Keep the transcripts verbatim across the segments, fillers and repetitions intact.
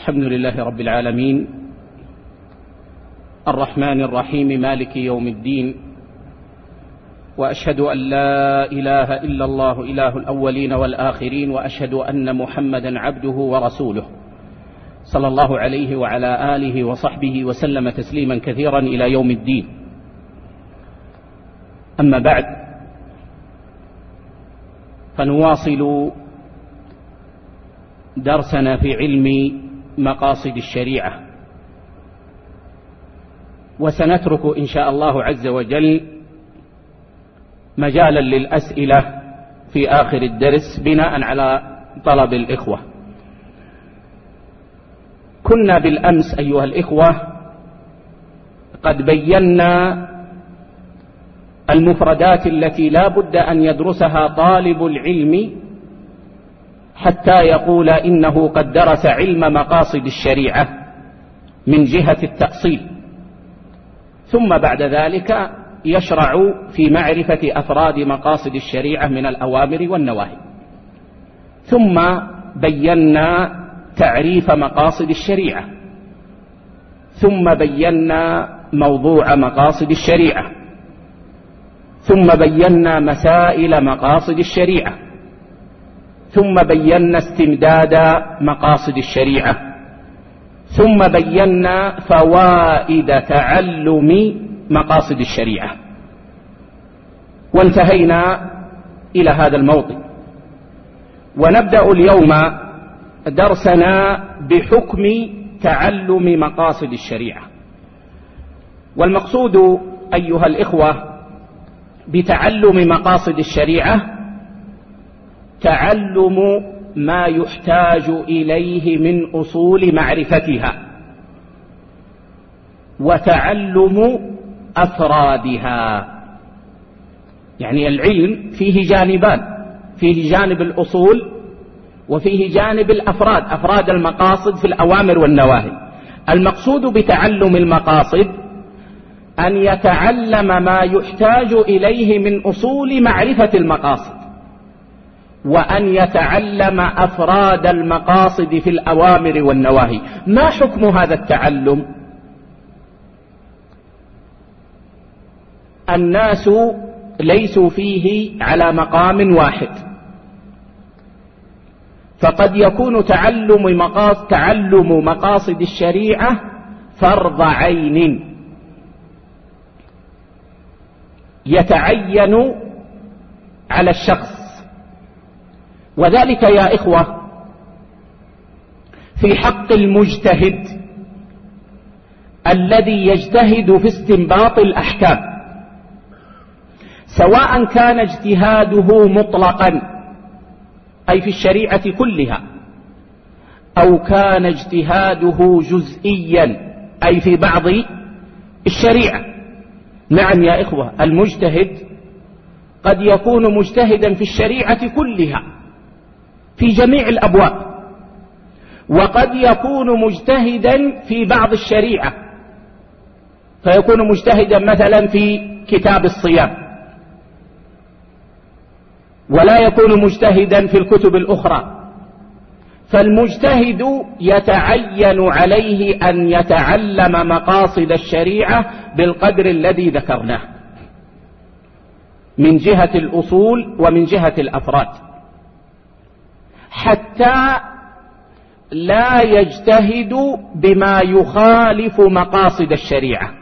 الحمد لله رب العالمين، الرحمن الرحيم، مالك يوم الدين، وأشهد أن لا إله إلا الله إله الأولين والآخرين، وأشهد أن محمدا عبده ورسوله صلى الله عليه وعلى آله وصحبه وسلم تسليما كثيرا إلى يوم الدين. أما بعد، فنواصل درسنا في علم مقاصد الشريعة، وسنترك إن شاء الله عز وجل مجالا للأسئلة في آخر الدرس بناء على طلب الإخوة. كنا بالأمس أيها الإخوة قد بينا المفردات التي لا بد أن يدرسها طالب العلم حتى يقول إنه قد درس علم مقاصد الشريعة من جهة التأصيل، ثم بعد ذلك يشرع في معرفة أفراد مقاصد الشريعة من الأوامر والنواهي. ثم بينا تعريف مقاصد الشريعة، ثم بينا موضوع مقاصد الشريعة، ثم بينا مسائل مقاصد الشريعة، ثم بينا استمداد مقاصد الشريعة، ثم بينا فوائد تعلم مقاصد الشريعة، وانتهينا إلى هذا الموطن. ونبدأ اليوم درسنا بحكم تعلم مقاصد الشريعة. والمقصود أيها الإخوة بتعلم مقاصد الشريعة تعلم ما يحتاج إليه من أصول معرفتها، وتعلم أفرادها. يعني العلم فيه جانبان، فيه جانب الأصول وفيه جانب الأفراد، أفراد المقاصد في الأوامر والنواهي. المقصود بتعلم المقاصد أن يتعلم ما يحتاج إليه من أصول معرفة المقاصد، وأن يتعلم أفراد المقاصد في الأوامر والنواهي. ما حكم هذا التعلم؟ الناس ليسوا فيه على مقام واحد، فقد يكون تعلم مقاصد, تعلم مقاصد الشريعة فرض عين يتعين على الشخص، وذلك يا إخوة في حق المجتهد الذي يجتهد في استنباط الأحكام، سواء كان اجتهاده مطلقا أي في الشريعة كلها، أو كان اجتهاده جزئيا أي في بعض الشريعة. نعم يا إخوة، المجتهد قد يكون مجتهدا في الشريعة كلها في جميع الأبواب، وقد يكون مجتهدا في بعض الشريعة، فيكون مجتهدا مثلا في كتاب الصيام، ولا يكون مجتهدا في الكتب الأخرى. فالمجتهد يتعين عليه أن يتعلم مقاصد الشريعة بالقدر الذي ذكرناه من جهة الأصول ومن جهة الأفراد، حتى لا يجتهد بما يخالف مقاصد الشريعة،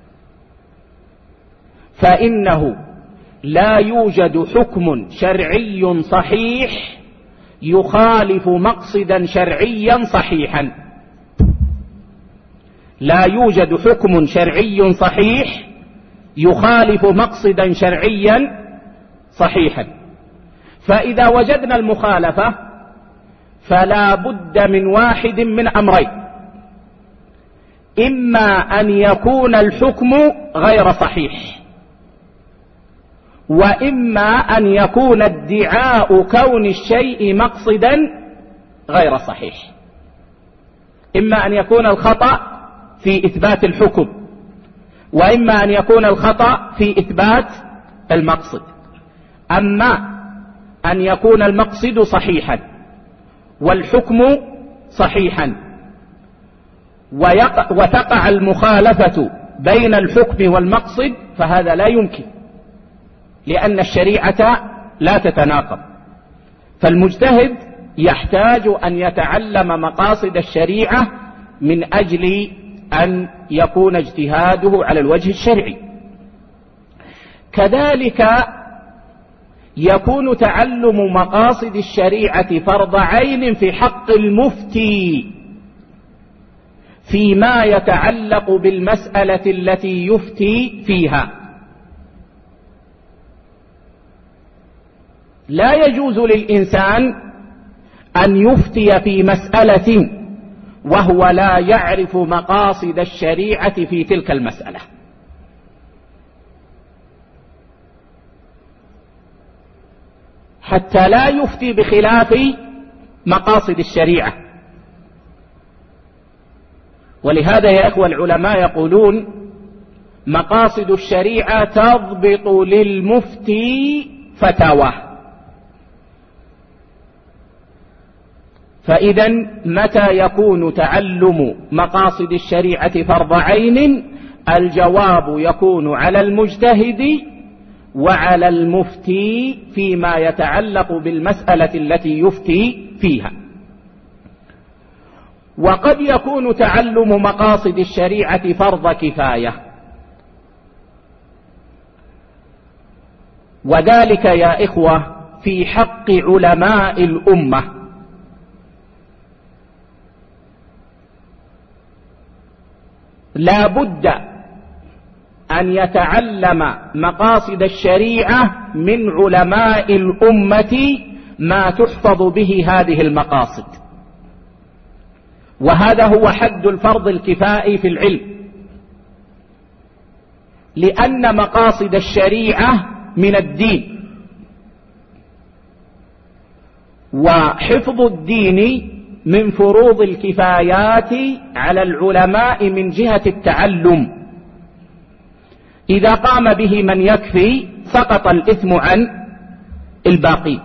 فإنه لا يوجد حكم شرعي صحيح يخالف مقصدا شرعيا صحيحا. لا يوجد حكم شرعي صحيح يخالف مقصدا شرعيا صحيحا. فإذا وجدنا المخالفة فلا بد من واحد من أمرين: إما أن يكون الحكم غير صحيح، وإما أن يكون ادعاء كون الشيء مقصدا غير صحيح. إما أن يكون الخطأ في إثبات الحكم، وإما أن يكون الخطأ في إثبات المقصد. أما أن يكون المقصد صحيحا والحكم صحيحا وتقع المخالفة بين الحكم والمقصد فهذا لا يمكن، لأن الشريعة لا تتناقض. فالمجتهد يحتاج أن يتعلم مقاصد الشريعة من أجل أن يكون اجتهاده على الوجه الشرعي. كذلك يكون تعلم مقاصد الشريعة فرض عين في حق المفتي فيما يتعلق بالمسألة التي يفتي فيها. لا يجوز للإنسان أن يفتي في مسألة وهو لا يعرف مقاصد الشريعة في تلك المسألة. حتى لا يفتي بخلاف مقاصد الشريعة. ولهذا يا إخوة العلماء يقولون مقاصد الشريعة تضبط للمفتي فتاواه. فإذا متى يكون تعلم مقاصد الشريعة فرض عين؟ الجواب يكون على المجتهد وعلى المفتي فيما يتعلق بالمسألة التي يفتي فيها. وقد يكون تعلم مقاصد الشريعة فرض كفاية، وذلك يا إخوة في حق علماء الأمة. لا بد أن يتعلم مقاصد الشريعة من علماء الأمة ما تحفظ به هذه المقاصد، وهذا هو حد الفرض الكفائي في العلم، لأن مقاصد الشريعة من الدين، وحفظ الدين من فروض الكفايات على العلماء من جهة التعلم. إذا قام به من يكفي سقط الإثم عن الباقي.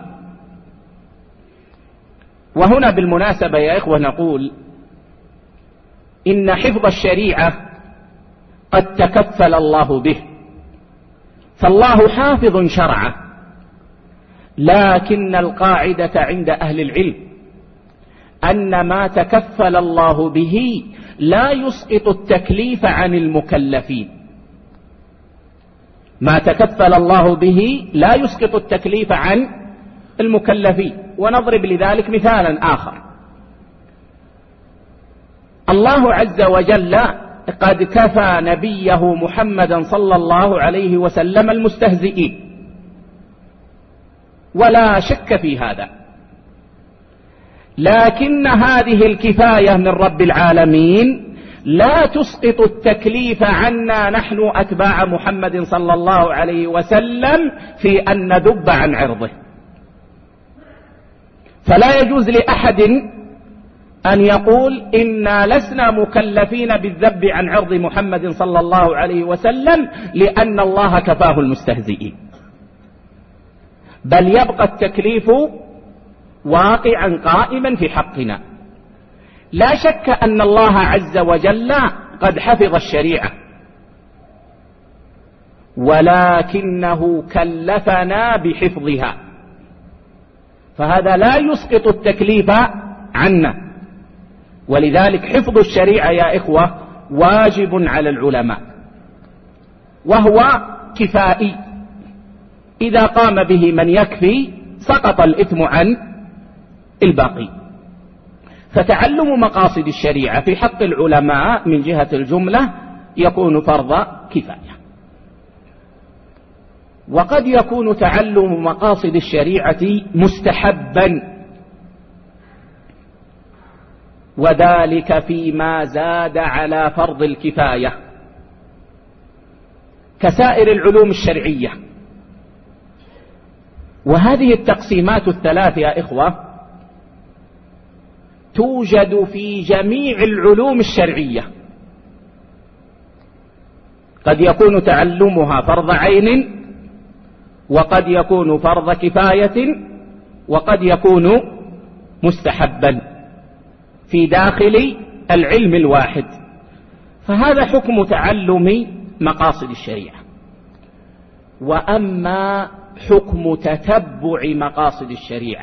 وهنا بالمناسبة يا إخوة نقول إن حفظ الشريعة قد تكفل الله به، فالله حافظ شرعه، لكن القاعدة عند أهل العلم أن ما تكفل الله به لا يسقط التكليف عن المكلفين. ما تكفل الله به لا يسقط التكليف عن المكلفين. ونضرب لذلك مثالا آخر. الله عز وجل قد كفى نبيه محمدا صلى الله عليه وسلم المستهزئين، ولا شك في هذا، لكن هذه الكفاية من رب العالمين لا تسقط التكليف عنا نحن أتباع محمد صلى الله عليه وسلم في أن ندب عن عرضه. فلا يجوز لأحد أن يقول إنا لسنا مكلفين بالذب عن عرض محمد صلى الله عليه وسلم لأن الله كفاه المستهزئين، بل يبقى التكليف واقعا قائما في حقنا. لا شك أن الله عز وجل قد حفظ الشريعة، ولكنه كلفنا بحفظها، فهذا لا يسقط التكليف عنا. ولذلك حفظ الشريعة يا إخوة واجب على العلماء، وهو كفائي. إذا قام به من يكفي سقط الإثم عن الباقي. فتعلم مقاصد الشريعة في حق العلماء من جهة الجملة يكون فرض كفاية. وقد يكون تعلم مقاصد الشريعة مستحبا، وذلك فيما زاد على فرض الكفاية كسائر العلوم الشرعية. وهذه التقسيمات الثلاث يا إخوة توجد في جميع العلوم الشرعية. قد يكون تعلمها فرض عين، وقد يكون فرض كفاية، وقد يكون مستحبا في داخل العلم الواحد. فهذا حكم تعلم مقاصد الشريعة. وأما حكم تتبع مقاصد الشريعة،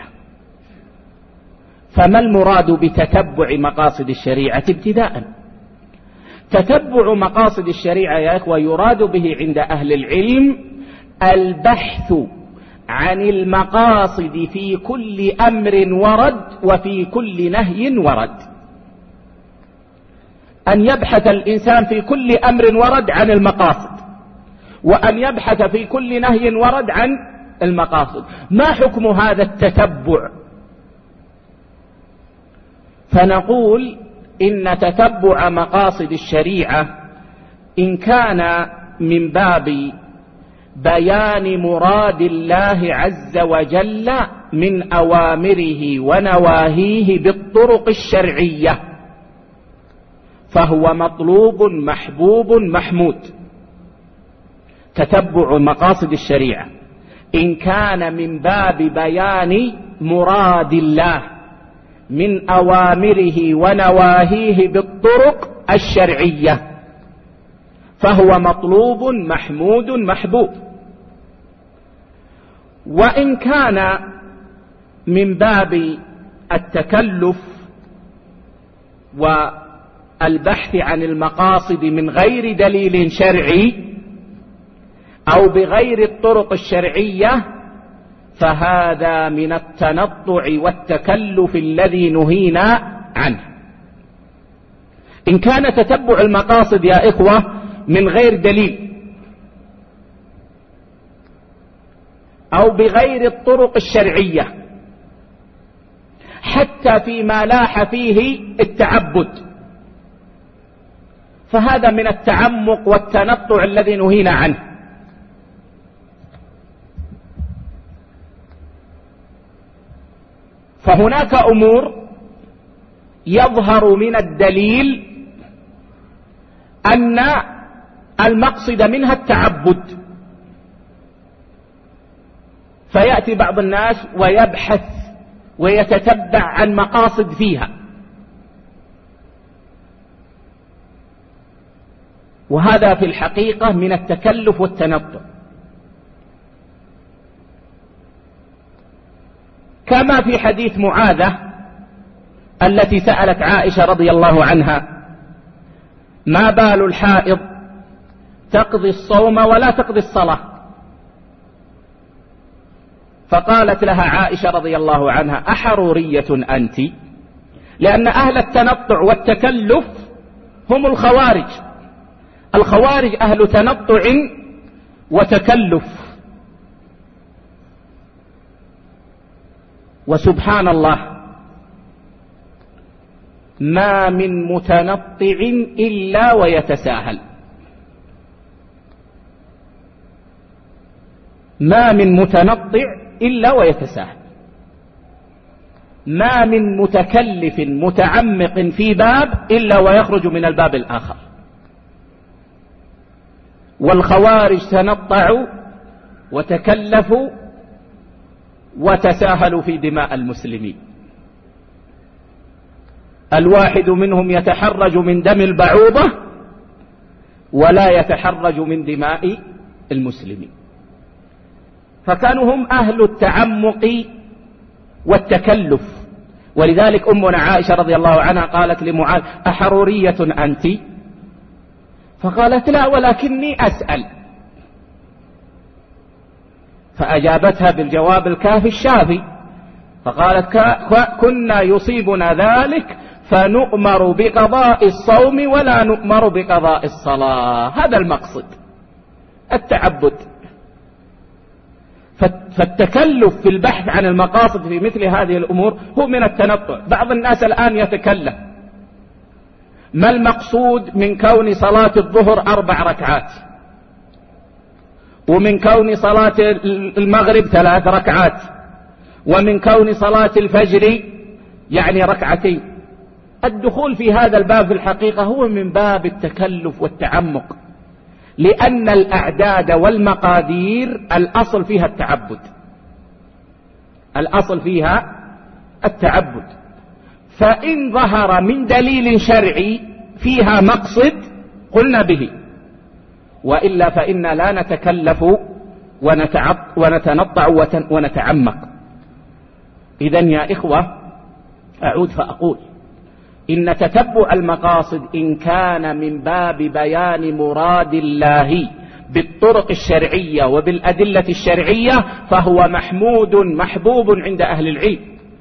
فما المراد بتتبع مقاصد الشريعة ابتداء؟ تتبع مقاصد الشريعة يا إخوة يراد به عند أهل العلم البحث عن المقاصد في كل أمر ورد وفي كل نهي ورد. أن يبحث الإنسان في كل أمر ورد عن المقاصد، وأن يبحث في كل نهي ورد عن المقاصد. ما حكم هذا التتبع؟ فنقول إن تتبع مقاصد الشريعة إن كان من باب بيان مراد الله عز وجل من أوامره ونواهيه بالطرق الشرعية فهو مطلوب محبوب محمود. تتبع مقاصد الشريعة إن كان من باب بيان مراد الله من أوامره ونواهيه بالطرق الشرعية فهو مطلوب محمود محبوب. وإن كان من باب التكلف والبحث عن المقاصد من غير دليل شرعي أو بغير الطرق الشرعية فهذا من التنطع والتكلف الذي نهينا عنه. إن كان تتبع المقاصد يا إخوة من غير دليل أو بغير الطرق الشرعية حتى فيما لاح فيه التعبد فهذا من التعمق والتنطع الذي نهينا عنه. فهناك أمور يظهر من الدليل أن المقصد منها التعبد، فيأتي بعض الناس ويبحث ويتتبع عن مقاصد فيها، وهذا في الحقيقة من التكلف والتنطع. كما في حديث معاذة التي سألت عائشة رضي الله عنها: ما بال الحائض تقضي الصوم ولا تقضي الصلاة؟ فقالت لها عائشة رضي الله عنها: أحرورية أنت؟ لأن أهل التنطع والتكلف هم الخوارج. الخوارج أهل تنطع وتكلف. وسبحان الله ما من متنطع إلا ويتساهل، ما من متنطع إلا ويتساهل، ما من متكلف متعمق في باب إلا ويخرج من الباب الآخر. والخوارج تنطعوا وتكلفوا وتساهلوا في دماء المسلمين. الواحد منهم يتحرج من دم البعوضة ولا يتحرج من دماء المسلمين. فكانوا هم أهل التعمق والتكلف. ولذلك أمنا عائشة رضي الله عنها قالت لمعاذ: أحرورية أنت؟ فقالت: لا، ولكني أسأل. فأجابتها بالجواب الكافي الشافي، فقالت: كنا يصيبنا ذلك فنؤمر بقضاء الصوم ولا نؤمر بقضاء الصلاة. هذا المقصد، التعبد. فالتكلف في البحث عن المقاصد في مثل هذه الأمور هو من التنطع. بعض الناس الآن يتكلم: ما المقصود من كون صلاة الظهر أربع ركعات، ومن كون صلاة المغرب ثلاث ركعات، ومن كون صلاة الفجر يعني ركعتين؟ الدخول في هذا الباب في الحقيقة هو من باب التكلف والتعمق، لأن الأعداد والمقادير الأصل فيها التعبد، الأصل فيها التعبد. فإن ظهر من دليل شرعي فيها مقصد قلنا به، وإلا فإنا لا نتكلف ونتنطع ونتعمق. إذن يا إخوة أعود فأقول إن تتبع المقاصد إن كان من باب بيان مراد الله بالطرق الشرعية وبالأدلة الشرعية فهو محمود محبوب عند أهل العلم.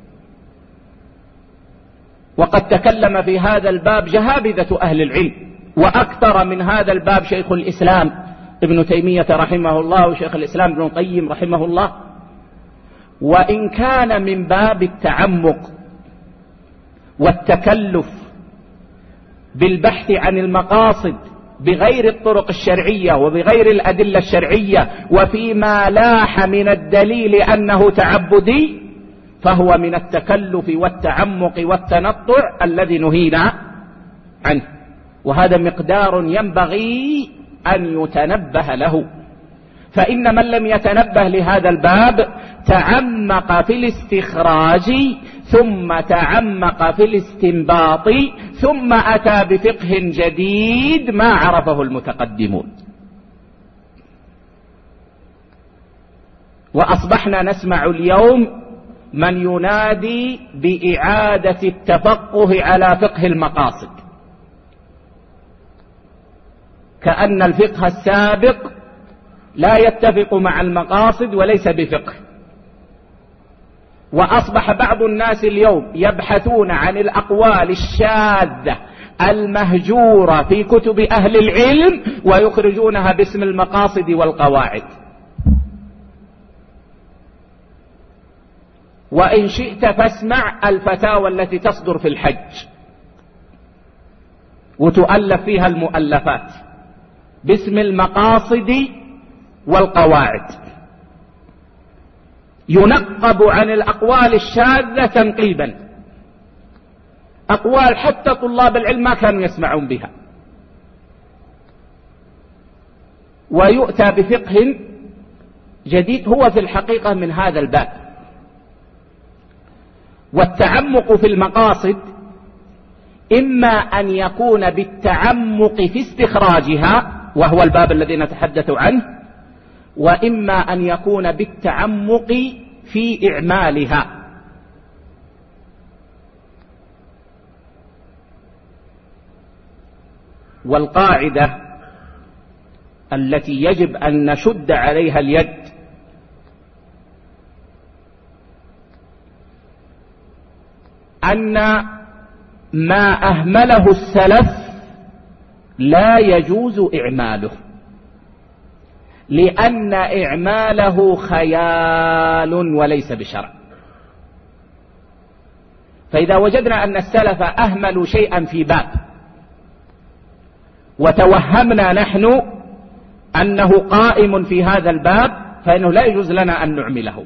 وقد تكلم في هذا الباب جهابذة أهل العلم، وأكثر من هذا الباب شيخ الإسلام ابن تيمية رحمه الله وشيخ الإسلام ابن القيم رحمه الله. وإن كان من باب التعمق والتكلف بالبحث عن المقاصد بغير الطرق الشرعية وبغير الأدلة الشرعية وفيما لاح من الدليل أنه تعبدي فهو من التكلف والتعمق والتنطع الذي نهينا عنه، وهذا مقدار ينبغي أن يتنبه له. فإن من لم يتنبه لهذا الباب تعمق في الاستخراج ثم تعمق في الاستنباط ثم أتى بفقه جديد ما عرفه المتقدمون. وأصبحنا نسمع اليوم من ينادي بإعادة التفقه على فقه المقاصد، كأن الفقه السابق لا يتفق مع المقاصد وليس بفقه. وأصبح بعض الناس اليوم يبحثون عن الأقوال الشاذة المهجورة في كتب أهل العلم ويخرجونها باسم المقاصد والقواعد. وإن شئت فاسمع الفتاوى التي تصدر في الحج وتؤلف فيها المؤلفات باسم المقاصد والقواعد، ينقب عن الأقوال الشاذة تنقيبا، أقوال حتى طلاب العلم ما كانوا يسمعون بها، ويؤتى بفقه جديد هو في الحقيقة من هذا الباب. والتعمق في المقاصد إما أن يكون بالتعمق في استخراجها وهو الباب الذي نتحدث عنه، وإما أن يكون بالتعمق في إعمالها. والقاعدة التي يجب أن نشد عليها اليد أن ما أهمله السلف لا يجوز إعماله، لأن إعماله خيال وليس بشرع. فإذا وجدنا أن السلف أهملوا شيئا في باب وتوهمنا نحن أنه قائم في هذا الباب فإنه لا يجوز لنا أن نعمله،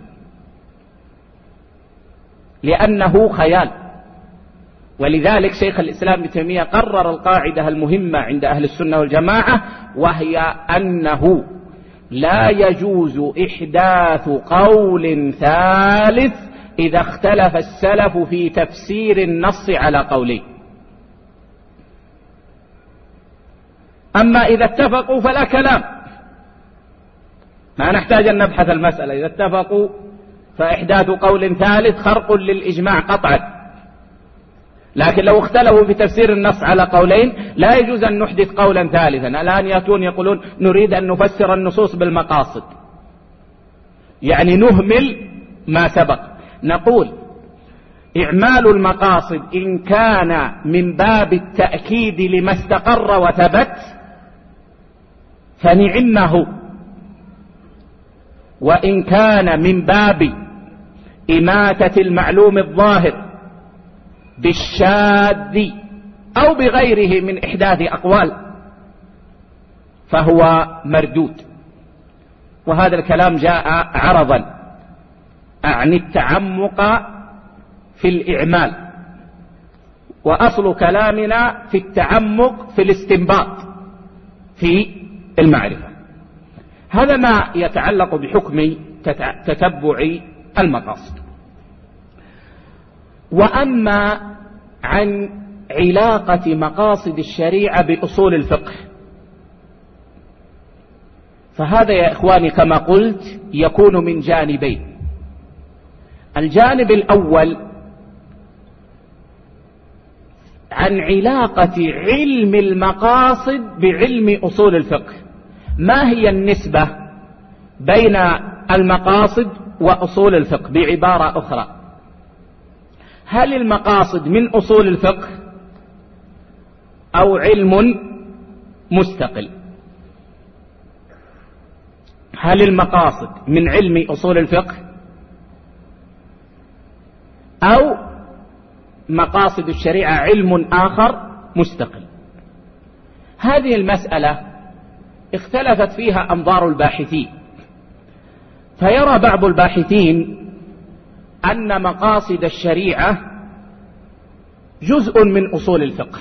لأنه خيال. ولذلك شيخ الإسلام ابن تيمية قرر القاعدة المهمة عند أهل السنة والجماعة، وهي أنه لا يجوز إحداث قول ثالث إذا اختلف السلف في تفسير النص على قولين. أما إذا اتفقوا فلا كلام، ما نحتاج أن نبحث المسألة. إذا اتفقوا فإحداث قول ثالث خرق للإجماع قطعا. لكن لو اختلفوا في تفسير النص على قولين لا يجوز أن نحدث قولا ثالثا. الآن يأتون يقولون نريد أن نفسر النصوص بالمقاصد، يعني نهمل ما سبق. نقول إعمال المقاصد إن كان من باب التأكيد لما استقر وثبت فنعمه، وإن كان من باب إماتة المعلوم الظاهر بالشاذ أو بغيره من إحداث أقوال فهو مردود. وهذا الكلام جاء عرضا عن التعمق في الإعمال، وأصل كلامنا في التعمق في الاستنباط في المعرفة. هذا ما يتعلق بحكم تتبع المقاصد. وأما عن علاقة مقاصد الشريعة بأصول الفقه فهذا يا إخواني كما قلت يكون من جانبين. الجانب الأول عن علاقة علم المقاصد بعلم أصول الفقه. ما هي النسبة بين المقاصد وأصول الفقه؟ بعبارة أخرى، هل المقاصد من أصول الفقه أو علم مستقل؟ هل المقاصد من علم أصول الفقه أو مقاصد الشريعة علم آخر مستقل؟ هذه المسألة اختلفت فيها أنظار الباحثين، فيرى بعض الباحثين أن مقاصد الشريعة جزء من أصول الفقه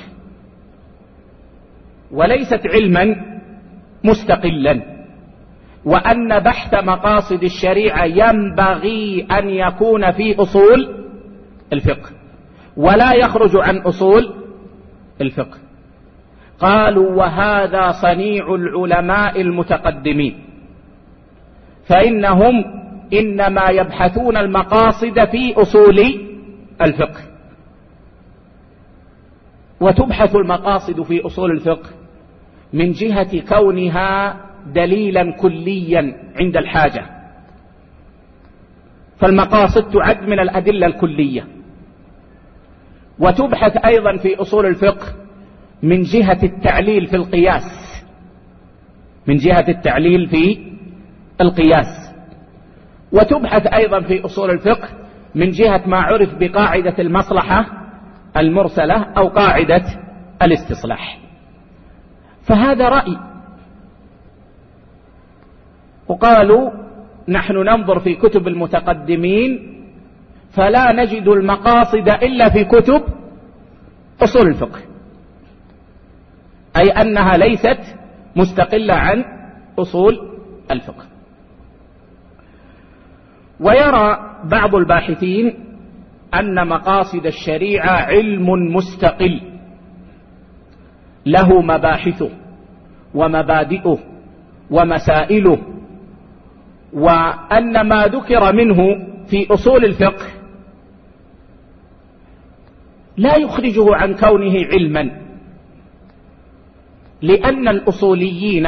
وليست علما مستقلا، وأن بحث مقاصد الشريعة ينبغي أن يكون في أصول الفقه ولا يخرج عن أصول الفقه. قالوا وهذا صنيع العلماء المتقدمين، فإنهم إنما يبحثون المقاصد في أصول الفقه، وتبحث المقاصد في أصول الفقه من جهة كونها دليلا كليا عند الحاجة، فالمقاصد تعد من الأدلة الكلية. وتبحث أيضا في أصول الفقه من جهة التعليل في القياس، من جهة التعليل في القياس. وتبحث أيضا في أصول الفقه من جهة ما عرف بقاعدة المصلحة المرسلة أو قاعدة الاستصلاح. فهذا رأي. وقالوا نحن ننظر في كتب المتقدمين فلا نجد المقاصد إلا في كتب أصول الفقه، أي أنها ليست مستقلة عن أصول الفقه. ويرى بعض الباحثين أن مقاصد الشريعة علم مستقل له مباحثه ومبادئه ومسائله، وأن ما ذكر منه في أصول الفقه لا يخرجه عن كونه علما، لأن الأصوليين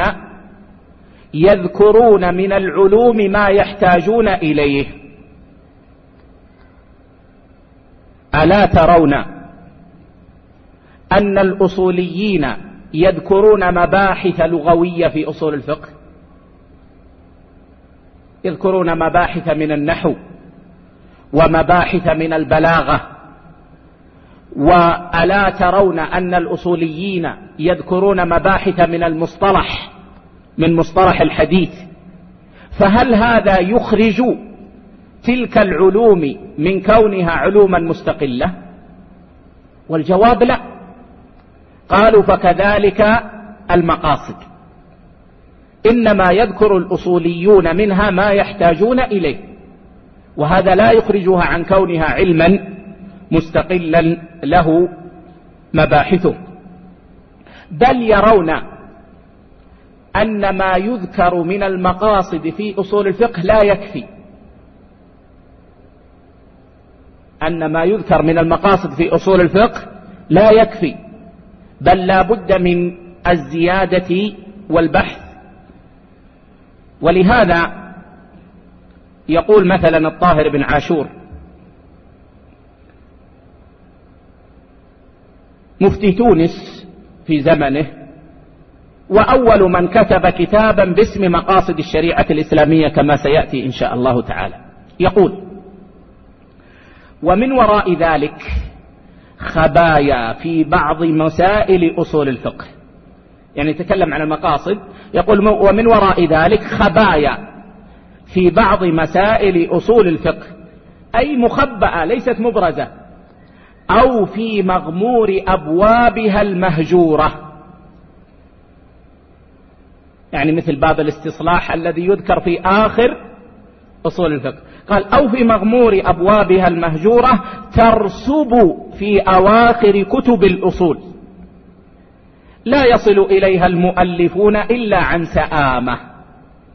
يذكرون من العلوم ما يحتاجون إليه. ألا ترون أن الأصوليين يذكرون مباحث لغوية في أصول الفقه؟ يذكرون مباحث من النحو ومباحث من البلاغة. وألا ترون أن الأصوليين يذكرون مباحث من المصطلح، من مصطلح الحديث؟ فهل هذا يخرج تلك العلوم من كونها علوما مستقلة؟ والجواب لا. قالوا فكذلك المقاصد، إنما يذكر الأصوليون منها ما يحتاجون إليه، وهذا لا يخرجها عن كونها علما مستقلا له مباحثه. بل يرون أن ما يذكر من المقاصد في أصول الفقه لا يكفي، أن ما يذكر من المقاصد في أصول الفقه لا يكفي، بل لا بد من الزيادة والبحث. ولهذا يقول مثلا الطاهر بن عاشور مفتي تونس في زمنه، وأول من كتب كتابا باسم مقاصد الشريعة الإسلامية كما سيأتي إن شاء الله تعالى، يقول: ومن وراء ذلك خبايا في بعض مسائل أصول الفقه. يعني يتكلم عن المقاصد، يقول: ومن وراء ذلك خبايا في بعض مسائل أصول الفقه، أي مخبأة ليست مبرزة، أو في مغمور أبوابها المهجورة. يعني مثل باب الاستصلاح الذي يذكر في آخر أصول الفقه، قال: أو في مغمور أبوابها المهجورة ترسب في أواخر كتب الأصول، لا يصل إليها المؤلفون إلا عن سآمة.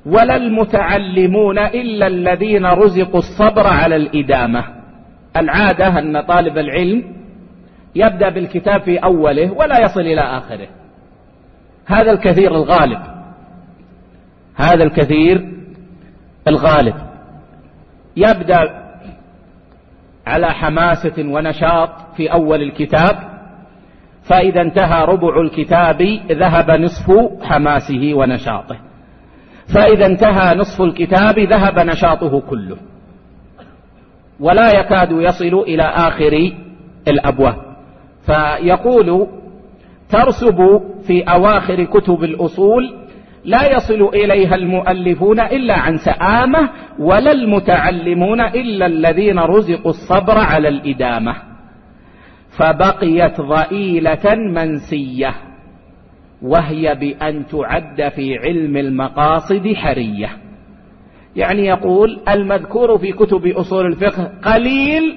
ولا المتعلمون إلا الذين رزقوا الصبر على الإدامة. العادة أن طالب العلم يبدأ بالكتاب في أوله ولا يصل إلى آخره، هذا الكثير الغالب، هذا الكثير الغالب يبدأ على حماسة ونشاط في أول الكتاب، فإذا انتهى ربع الكتاب ذهب نصف حماسه ونشاطه، فإذا انتهى نصف الكتاب ذهب نشاطه كله، ولا يكاد يصل إلى آخر الأبواب. فيقول ترسب في أواخر كتب الأصول لا يصل إليها المؤلفون إلا عن سآمة، ولا المتعلمون إلا الذين رزقوا الصبر على الإدامة، فبقيت ضئيلة منسية، وهي بأن تعد في علم المقاصد حرية. يعني يقول المذكور في كتب أصول الفقه قليل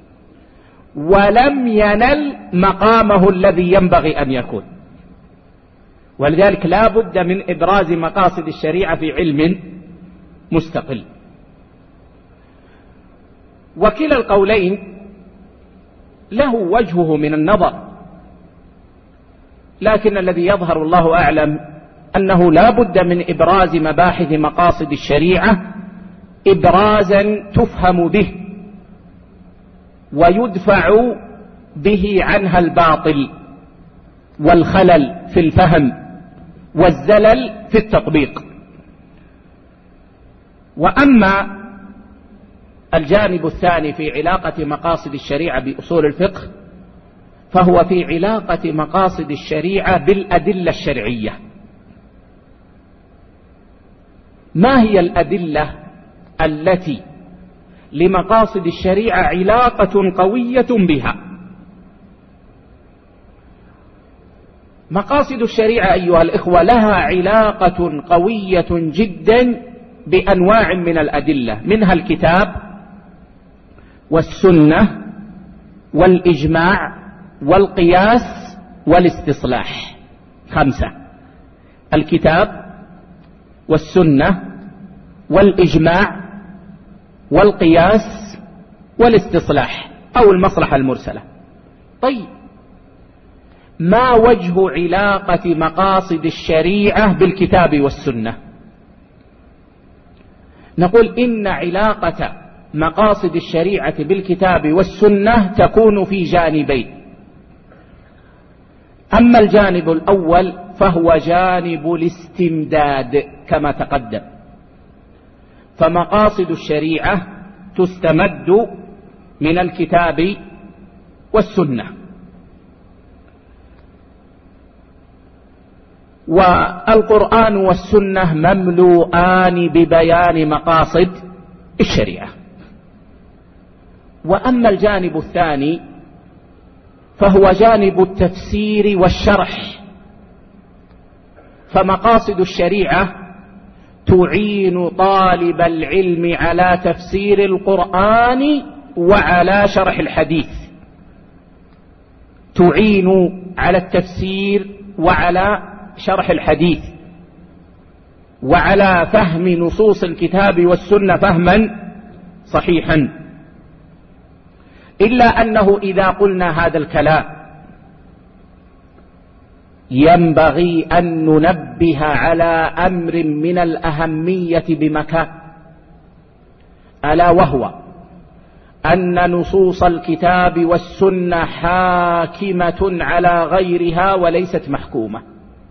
ولم ينل مقامه الذي ينبغي أن يكون، ولذلك لا بد من إبراز مقاصد الشريعة في علم مستقل. وكلا القولين له وجهه من النظر، لكن الذي يظهر الله أعلم أنه لا بد من إبراز مباحث مقاصد الشريعة إبرازا تفهم به ويدفع به عنها الباطل والخلل في الفهم والزلل في التطبيق. وأما الجانب الثاني في علاقة مقاصد الشريعة بأصول الفقه، فهو في علاقة مقاصد الشريعة بالأدلة الشرعية. ما هي الأدلة التي لمقاصد الشريعة علاقة قوية بها؟ مقاصد الشريعة أيها الإخوة لها علاقة قوية جدا بأنواع من الأدلة، منها الكتاب والسنة والإجماع والقياس والاستصلاح. خمسة: الكتاب والسنة والإجماع والقياس والاستصلاح أو المصلحة المرسلة. طيب، ما وجه علاقة مقاصد الشريعة بالكتاب والسنة؟ نقول إن علاقة مقاصد الشريعة بالكتاب والسنة تكون في جانبين. أما الجانب الأول فهو جانب الاستمداد كما تقدم، فمقاصد الشريعة تستمد من الكتاب والسنة، والقرآن والسنة مملوءان ببيان مقاصد الشريعة. وأما الجانب الثاني فهو جانب التفسير والشرح، فمقاصد الشريعة تعين طالب العلم على تفسير القرآن وعلى شرح الحديث، تعين على التفسير وعلى شرح الحديث وعلى فهم نصوص الكتاب والسنة فهما صحيحا. إلا أنه إذا قلنا هذا الكلام ينبغي أن ننبه على أمر من الأهمية بمكان، ألا وهو أن نصوص الكتاب والسنة حاكمة على غيرها وليست محكومة،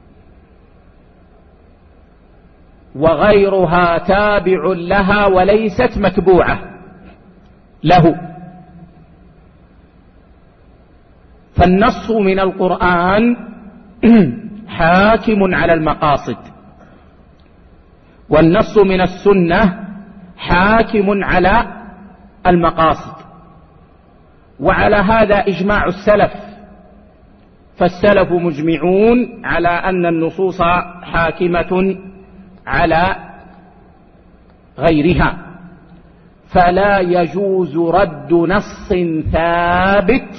وغيرها تابع لها وليست متبوعة له. فالنص من القرآن حاكم على المقاصد، والنص من السنة حاكم على المقاصد، وعلى هذا إجماع السلف، فالسلف مجمعون على أن النصوص حاكمة على غيرها، فلا يجوز رد نص ثابت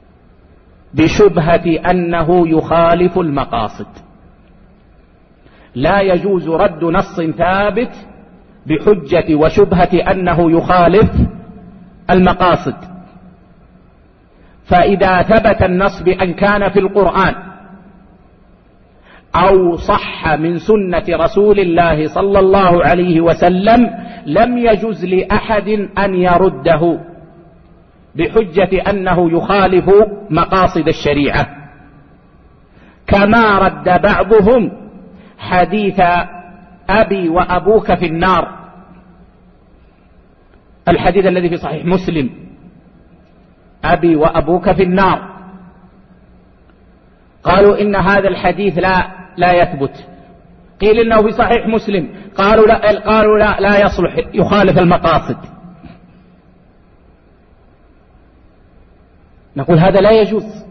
بشبهة أنه يخالف المقاصد. لا يجوز رد نص ثابت بحجة وشبهة أنه يخالف المقاصد. فإذا ثبت النص بأن كان في القرآن أو صح من سنة رسول الله صلى الله عليه وسلم لم يجوز لأحد أن يرده بحجة أنه يخالف مقاصد الشريعة، كما رد بعضهم حديث أبي وأبوك في النار، الحديث الذي في صحيح مسلم، أبي وأبوك في النار. قالوا إن هذا الحديث لا لا يثبت. قيل إنه في صحيح مسلم، قالوا لا قالوا لا لا يصلح، يخالف المقاصد. نقول هذا لا يجوز،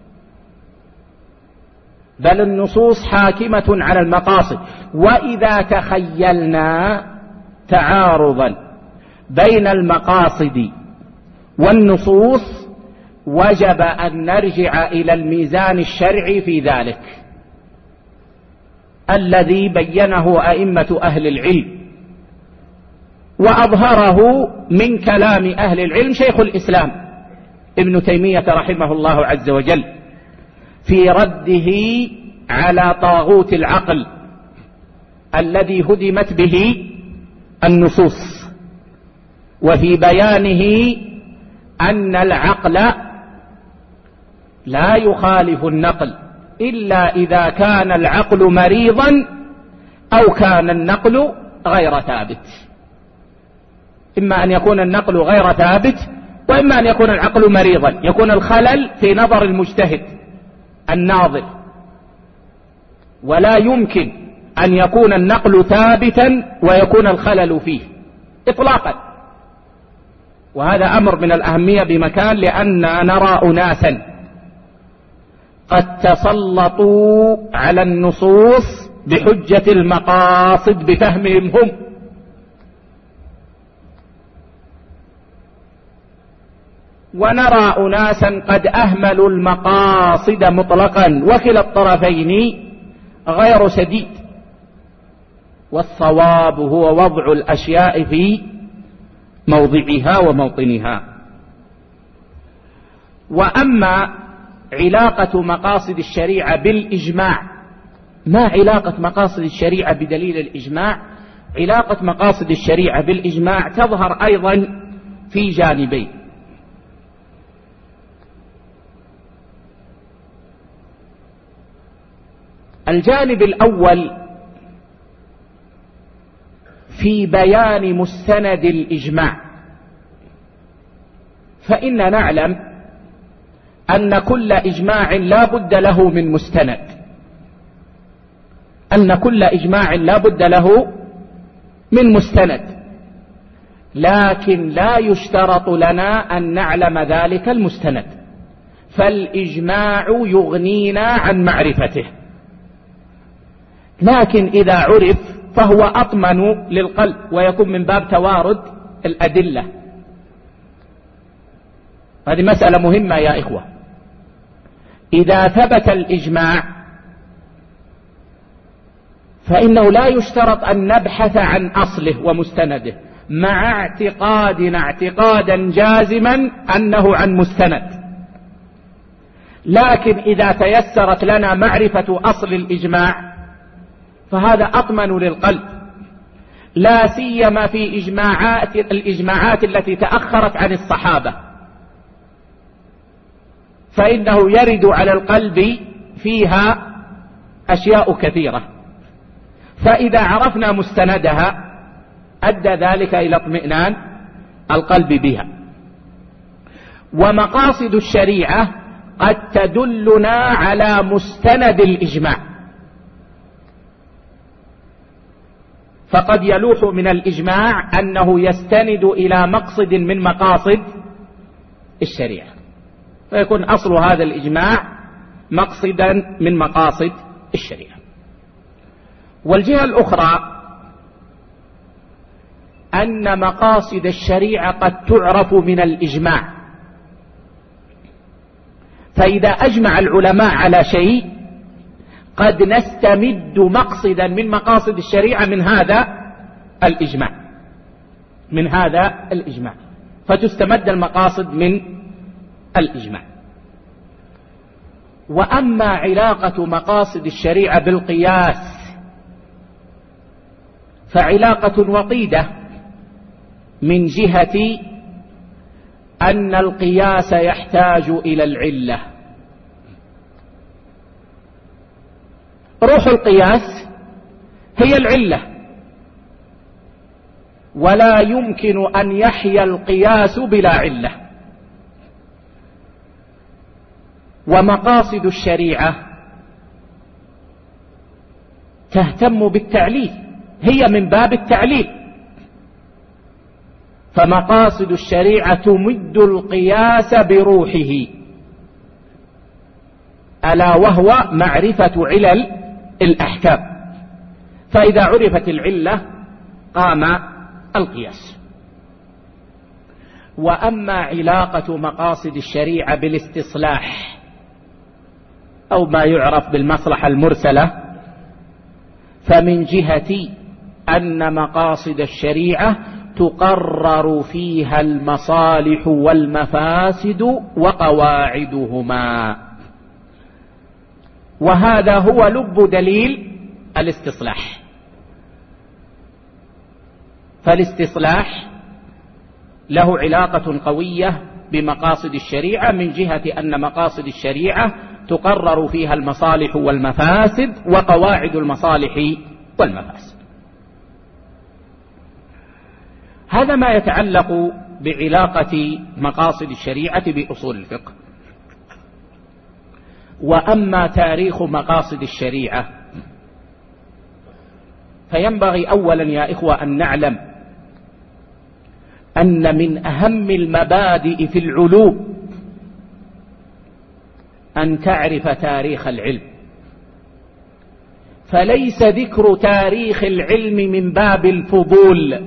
بل النصوص حاكمة على المقاصد. وإذا تخيلنا تعارضا بين المقاصد والنصوص وجب أن نرجع إلى الميزان الشرعي في ذلك الذي بينه أئمة أهل العلم وأظهره من كلام أهل العلم شيخ الإسلام ابن تيمية رحمه الله عز وجل في رده على طاغوت العقل الذي هدمت به النصوص، وفي بيانه أن العقل لا يخالف النقل إلا إذا كان العقل مريضا أو كان النقل غير ثابت. إما أن يكون النقل غير ثابت وإما أن يكون العقل مريضا، يكون الخلل في نظر المجتهد الناظر، ولا يمكن أن يكون النقل ثابتا ويكون الخلل فيه إطلاقا. وهذا أمر من الأهمية بمكان، لأننا نرى أناسا قد تسلطوا على النصوص بحجة المقاصد بفهمهم هم، ونرى أناسا قد أهملوا المقاصد مطلقا، وكلا الطرفين غير سديد. والصواب هو وضع الأشياء في موضعها وموطنها. وأما علاقة مقاصد الشريعة بالإجماع، ما علاقة مقاصد الشريعة بدليل الإجماع؟ علاقة مقاصد الشريعة بالإجماع تظهر أيضا في جانبين. الجانب الأول في بيان مستند الإجماع، فإننا نعلم أن كل إجماع لا بد له من مستند، أن كل إجماع لا بد له من مستند، لكن لا يشترط لنا أن نعلم ذلك المستند، فالإجماع يغنينا عن معرفته. لكن إذا عرف فهو أطمن للقلب ويكون من باب توارد الأدلة. هذه مسألة مهمة يا إخوة. إذا ثبت الإجماع فإنه لا يشترط أن نبحث عن أصله ومستنده، مع اعتقادنا اعتقادا جازما أنه عن مستند. لكن إذا تيسرت لنا معرفة أصل الإجماع فهذا أطمن للقلب، لا سيما في إجماعات الإجماعات التي تأخرت عن الصحابة، فإنه يرد على القلب فيها أشياء كثيرة. فإذا عرفنا مستندها أدى ذلك إلى اطمئنان القلب بها. ومقاصد الشريعة قد تدلنا على مستند الإجماع، فقد يلوح من الإجماع أنه يستند إلى مقصد من مقاصد الشريعة، فيكون أصل هذا الإجماع مقصدا من مقاصد الشريعة. والجهة الأخرى أن مقاصد الشريعة قد تعرف من الإجماع، فإذا أجمع العلماء على شيء قد نستمد مقصدا من مقاصد الشريعة من هذا الإجماع من هذا الإجماع فتستمد المقاصد من الإجماع. وأما علاقة مقاصد الشريعة بالقياس فعلاقة وطيدة من جهة أن القياس يحتاج إلى العلة. روح القياس هي العلة، ولا يمكن أن يحيا القياس بلا علة. ومقاصد الشريعة تهتم بالتعليل، هي من باب التعليل، فمقاصد الشريعة تمد القياس بروحه، ألا وهو معرفة علل الأحكام، فإذا عرفت العلة قام القياس. وأما علاقة مقاصد الشريعة بالاستصلاح أو ما يعرف بالمصلحة المرسلة فمن جهة أن مقاصد الشريعة تقرر فيها المصالح والمفاسد وقواعدهما، وهذا هو لب دليل الاستصلاح. فالاستصلاح له علاقة قوية بمقاصد الشريعة من جهة أن مقاصد الشريعة تقرر فيها المصالح والمفاسد وقواعد المصالح والمفاسد. هذا ما يتعلق بعلاقة مقاصد الشريعة بأصول الفقه. وأما تاريخ مقاصد الشريعة فينبغي أولا يا إخوة أن نعلم أن من أهم المبادئ في العلوم أن تعرف تاريخ العلم، فليس ذكر تاريخ العلم من باب الفضول،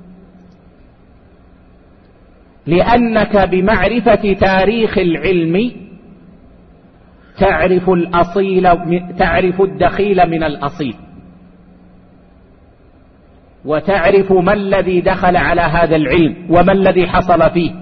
لأنك بمعرفة تاريخ العلم تعرف الأصيل تعرف الدخيل من الأصيل، وتعرف ما الذي دخل على هذا العلم وما الذي حصل فيه.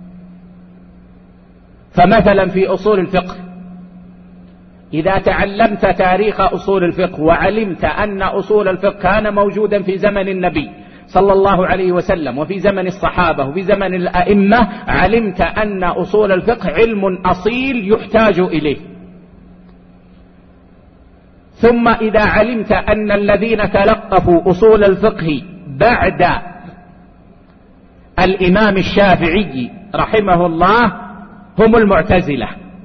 فمثلا في أصول الفقه إذا تعلمت تاريخ أصول الفقه وعلمت أن أصول الفقه كان موجودا في زمن النبي صلى الله عليه وسلم وفي زمن الصحابة وفي زمن الأئمة، علمت أن أصول الفقه علم أصيل يحتاج إليه. ثم إذا علمت أن الذين تلقفوا أصول الفقه بعد الإمام الشافعي رحمه الله هم المعتزلة،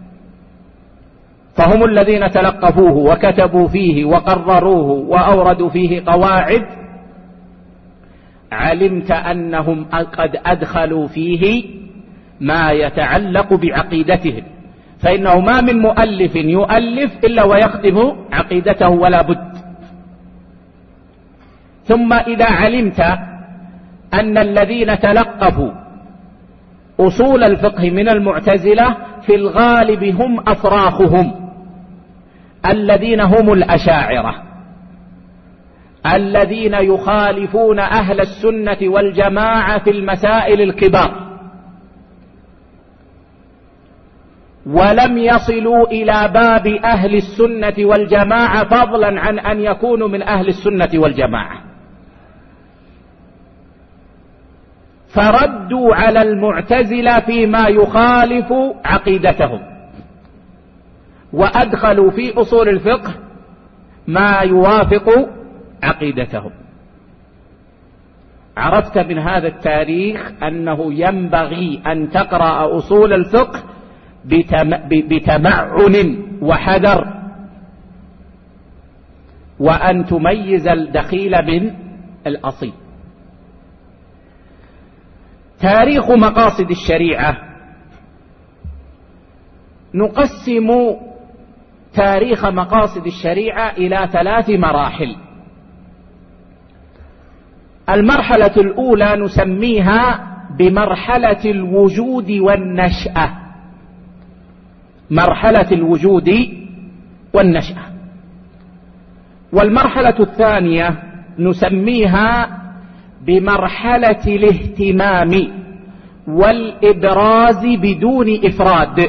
فهم الذين تلقفوه وكتبوا فيه وقرروه وأوردوا فيه قواعد، علمت أنهم قد أدخلوا فيه ما يتعلق بعقيدتهم، فإنه ما من مؤلف يؤلف إلا ويخدم عقيدته ولا بد. ثم إذا علمت أن الذين تلقفوا أصول الفقه من المعتزلة في الغالب هم أفراخهم الذين هم الأشاعرة الذين يخالفون أهل السنة والجماعة في المسائل الكبار، ولم يصلوا إلى باب أهل السنة والجماعة فضلا عن أن يكونوا من أهل السنة والجماعة، فردوا على المعتزلة فيما يخالف عقيدتهم، وأدخلوا في أصول الفقه ما يوافق عقيدتهم. عرفت من هذا التاريخ أنه ينبغي أن تقرأ أصول الفقه بتمعن وحذر، وأن تميز الدخيل من الأصيل. تاريخ مقاصد الشريعة نقسم تاريخ مقاصد الشريعة إلى ثلاث مراحل. المرحلة الأولى نسميها بمرحلة الوجود والنشأة، مرحلة الوجود والنشأة. والمرحلة الثانية نسميها بمرحلة الاهتمام والإبراز بدون إفراد.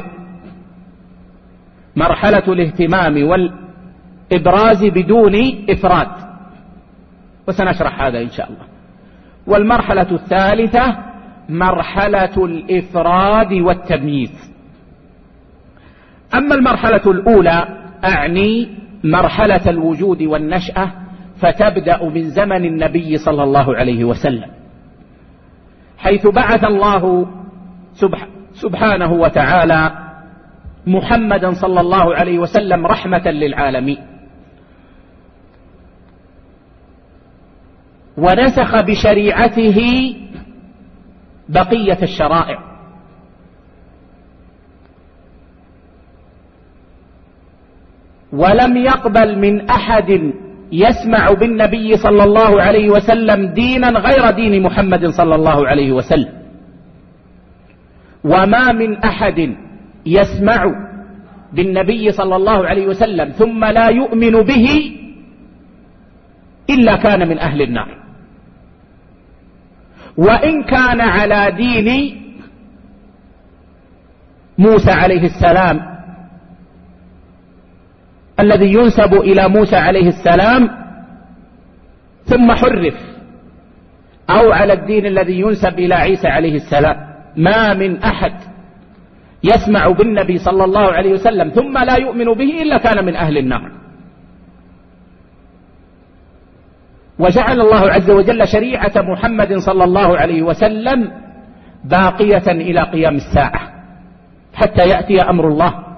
مرحلة الاهتمام والإبراز بدون إفراد، وسنشرح هذا إن شاء الله. والمرحلة الثالثة مرحلة الإفراد والتمييز. أما المرحلة الأولى أعني مرحلة الوجود والنشأة، فتبدأ من زمن النبي صلى الله عليه وسلم، حيث بعث الله سبحانه وتعالى محمدا صلى الله عليه وسلم رحمة للعالمين، ونسخ بشريعته بقية الشرائع، ولم يقبل من أحد يسمع بالنبي صلى الله عليه وسلم دينا غير دين محمد صلى الله عليه وسلم. وما من أحد يسمع بالنبي صلى الله عليه وسلم ثم لا يؤمن به إلا كان من أهل النار، وإن كان على دين موسى عليه السلام الذي ينسب إلى موسى عليه السلام ثم حرف، أو على الدين الذي ينسب إلى عيسى عليه السلام. ما من أحد يسمع بالنبي صلى الله عليه وسلم ثم لا يؤمن به إلا كان من أهل النار. وجعل الله عز وجل شريعة محمد صلى الله عليه وسلم باقية إلى قيام الساعة حتى يأتي أمر الله.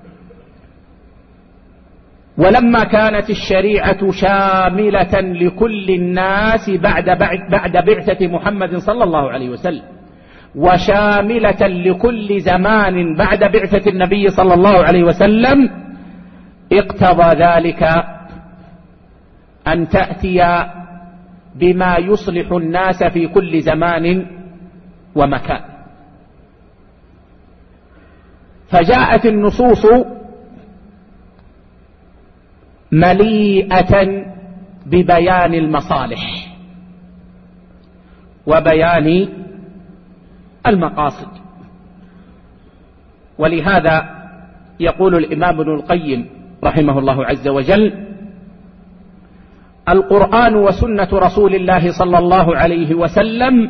ولما كانت الشريعة شاملة لكل الناس بعد بعد بعثة محمد صلى الله عليه وسلم، وشاملة لكل زمان بعد بعثة النبي صلى الله عليه وسلم، اقتضى ذلك أن تأتي بما يصلح الناس في كل زمان ومكان. فجاءت النصوص مليئة ببيان المصالح وبيان المقاصد. ولهذا يقول الإمام ابن القيم رحمه الله عز وجل: القرآن وسنة رسول الله صلى الله عليه وسلم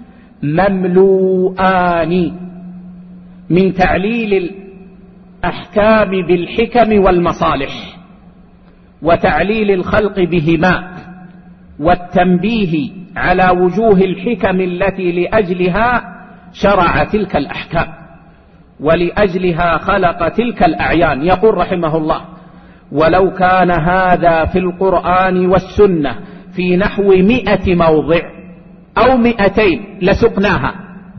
مملوءان من تعليل الأحكام بالحكم والمصالح، وتعليل الخلق بهما، والتنبيه على وجوه الحكم التي لأجلها شرع تلك الأحكام ولأجلها خلق تلك الأعيان. يقول رحمه الله: ولو كان هذا في القرآن والسنة في نحو مئة موضع أو مئتين لسقناها،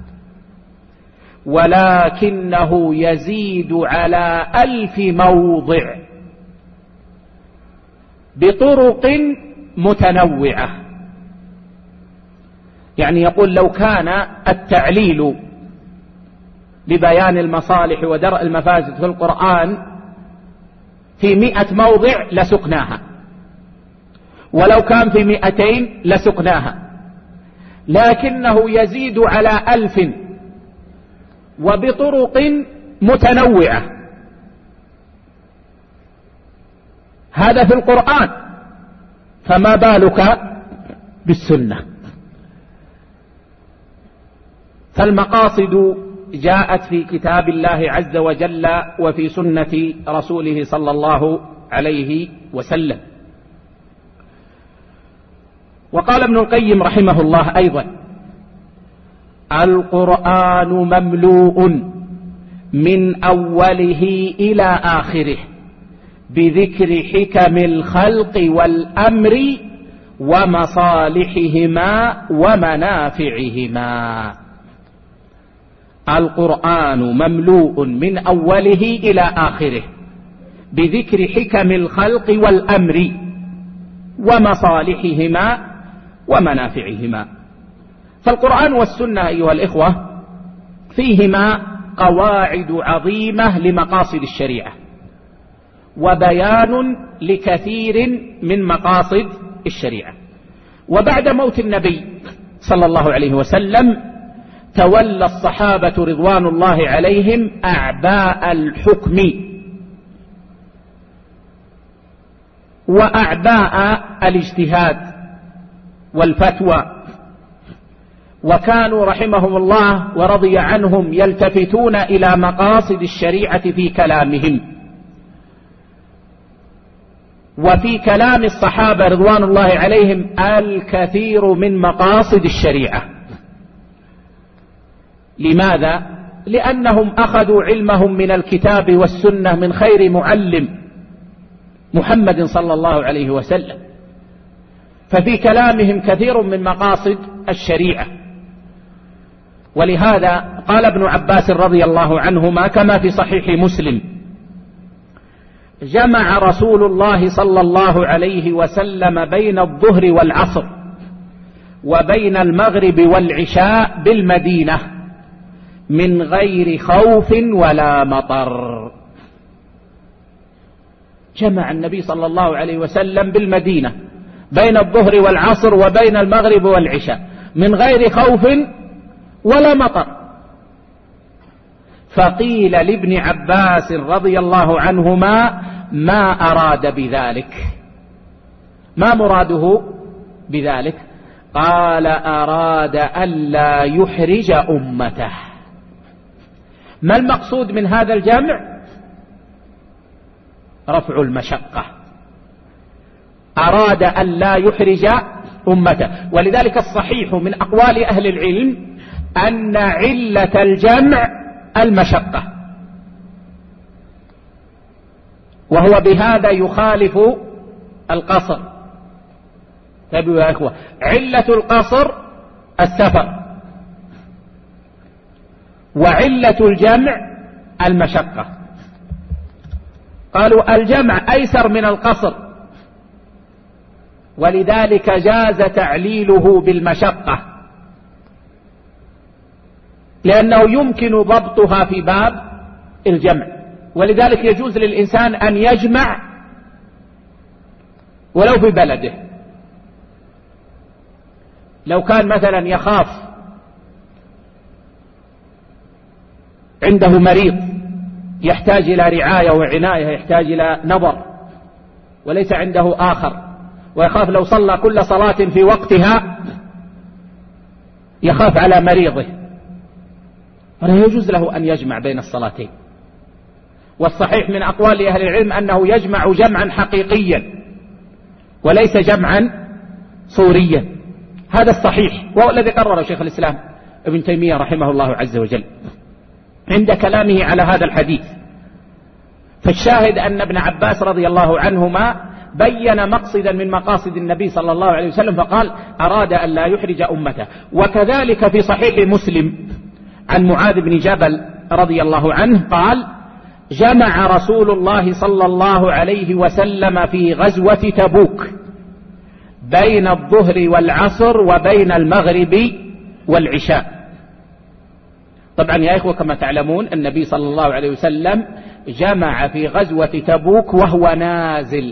ولكنه يزيد على ألف موضع بطرق متنوعة. يعني يقول لو كان التعليل ببيان المصالح ودرء المفاسد في القرآن في مئة موضع لسقناها، ولو كان في مئتين لسقناها، لكنه يزيد على ألف وبطرق متنوعة. هذا في القرآن، فما بالك بالسنة؟ فالمقاصد جاءت في كتاب الله عز وجل وفي سنة رسوله صلى الله عليه وسلم. وقال ابن القيم رحمه الله أيضا: القرآن مملوء من أوله إلى آخره بذكر حكم الخلق والأمر ومصالحهما ومنافعهما. القرآن مملوء من أوله إلى آخره بذكر حكم الخلق والأمر ومصالحهما ومنافعهما. فالقرآن والسنة أيها الإخوة فيهما قواعد عظيمة لمقاصد الشريعة، وبيان لكثير من مقاصد الشريعة. وبعد موت النبي صلى الله عليه وسلم تولى الصحابة رضوان الله عليهم أعباء الحكم وأعباء الاجتهاد والفتوى، وكانوا رحمهم الله ورضي عنهم يلتفتون إلى مقاصد الشريعة في كلامهم. وفي كلام الصحابة رضوان الله عليهم الكثير من مقاصد الشريعة. لماذا؟ لأنهم أخذوا علمهم من الكتاب والسنة من خير معلم محمد صلى الله عليه وسلم، ففي كلامهم كثير من مقاصد الشريعة. ولهذا قال ابن عباس رضي الله عنهما كما في صحيح مسلم: جمع رسول الله صلى الله عليه وسلم بين الظهر والعصر وبين المغرب والعشاء بالمدينة من غير خوف ولا مطر. جمع النبي صلى الله عليه وسلم بالمدينة بين الظهر والعصر وبين المغرب والعشاء من غير خوف ولا مطر. فقيل لابن عباس رضي الله عنهما: ما أراد بذلك؟ ما مراده بذلك؟ قال: أراد ألا يحرج أمته. ما المقصود من هذا الجمع؟ رفع المشقة. أراد ألا يحرج أمته. ولذلك الصحيح من أقوال أهل العلم أن علة الجمع المشقة، وهو بهذا يخالف القصر. تابعوا يا إخوة، علة القصر السفر، وعلة الجمع المشقة. قالوا الجمع أيسر من القصر، ولذلك جاز تعليله بالمشقة، لأنه يمكن ضبطها في باب الجمع. ولذلك يجوز للإنسان أن يجمع ولو في بلده. لو كان مثلا يخاف عنده مريض يحتاج إلى رعاية وعناية، يحتاج إلى نظر، وليس عنده آخر، ويخاف لو صلى كل صلاة في وقتها يخاف على مريضه، فلا يجوز له أن يجمع بين الصلاتين. والصحيح من أقوال أهل العلم أنه يجمع جمعا حقيقيا وليس جمعا صوريا. هذا الصحيح، وهو الذي قرره شيخ الإسلام ابن تيمية رحمه الله عز وجل عند كلامه على هذا الحديث. فالشاهد أن ابن عباس رضي الله عنهما بين مقصدا من مقاصد النبي صلى الله عليه وسلم فقال: أراد أن لا يحرج أمته. وكذلك في صحيح مسلم عن معاذ بن جبل رضي الله عنه قال: جمع رسول الله صلى الله عليه وسلم في غزوة تبوك بين الظهر والعصر وبين المغرب والعشاء. طبعا يا إخوة كما تعلمون النبي صلى الله عليه وسلم جمع في غزوة تبوك وهو نازل،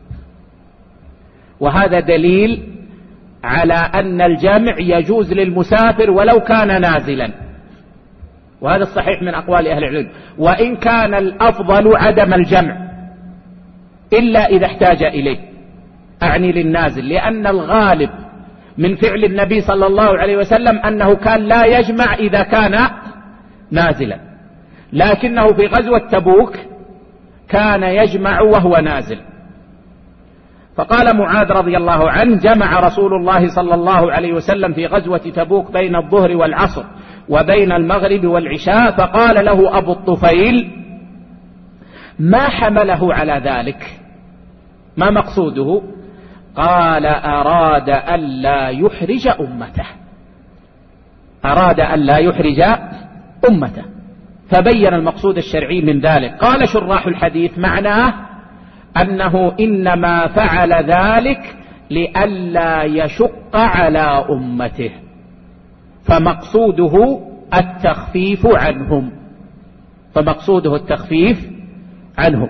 وهذا دليل على أن الجمع يجوز للمسافر ولو كان نازلا، وهذا الصحيح من أقوال أهل العلم. وإن كان الأفضل عدم الجمع إلا إذا احتاج إليه، أعني للنازل، لأن الغالب من فعل النبي صلى الله عليه وسلم أنه كان لا يجمع إذا كان نازلا، لكنه في غزوة تبوك كان يجمع وهو نازل. فقال معاذ رضي الله عنه: جمع رسول الله صلى الله عليه وسلم في غزوة تبوك بين الظهر والعصر وبين المغرب والعشاء. فقال له أبو الطفيل: ما حمله على ذلك؟ ما مقصوده؟ قال: أراد ألا يحرج أمته. أراد ألا يحرج أمته. فبين المقصود الشرعي من ذلك. قال شراح الحديث: معناه أنه إنما فعل ذلك لئلا يشق على أمته، فمقصوده التخفيف عنهم، فمقصوده التخفيف عنهم.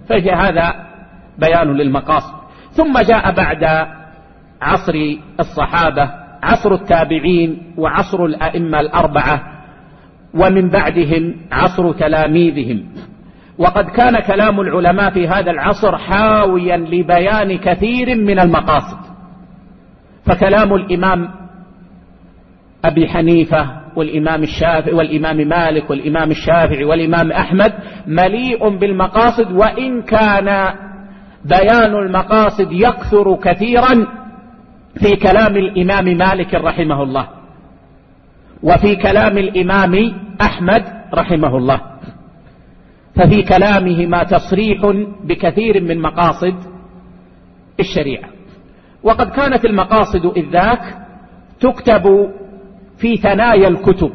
فهذا بيان للمقاصد. ثم جاء بعد عصر الصحابة عصر التابعين وعصر الأئمة الأربعة، ومن بعدهم عصر تلاميذهم. وقد كان كلام العلماء في هذا العصر حاويا لبيان كثير من المقاصد، فكلام الإمام أبي حنيفة والإمام الشافعي والإمام مالك والإمام الشافعي والإمام أحمد مليء بالمقاصد، وإن كان بيان المقاصد يكثر كثيرا في كلام الإمام مالك رحمه الله وفي كلام الإمام أحمد رحمه الله، ففي كلامهما تصريح بكثير من مقاصد الشريعة. وقد كانت المقاصد إذ ذاك تكتب في ثنايا الكتب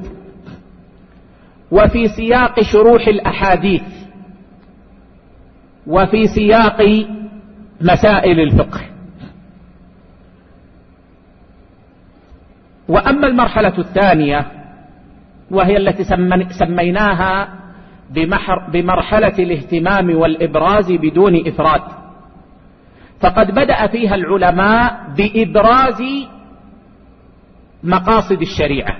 وفي سياق شروح الأحاديث وفي سياق مسائل الفقه. وأما المرحلة الثانية وهي التي سميناها بمرحلة الاهتمام والإبراز بدون إفراد، فقد بدأ فيها العلماء بإبراز مقاصد الشريعة،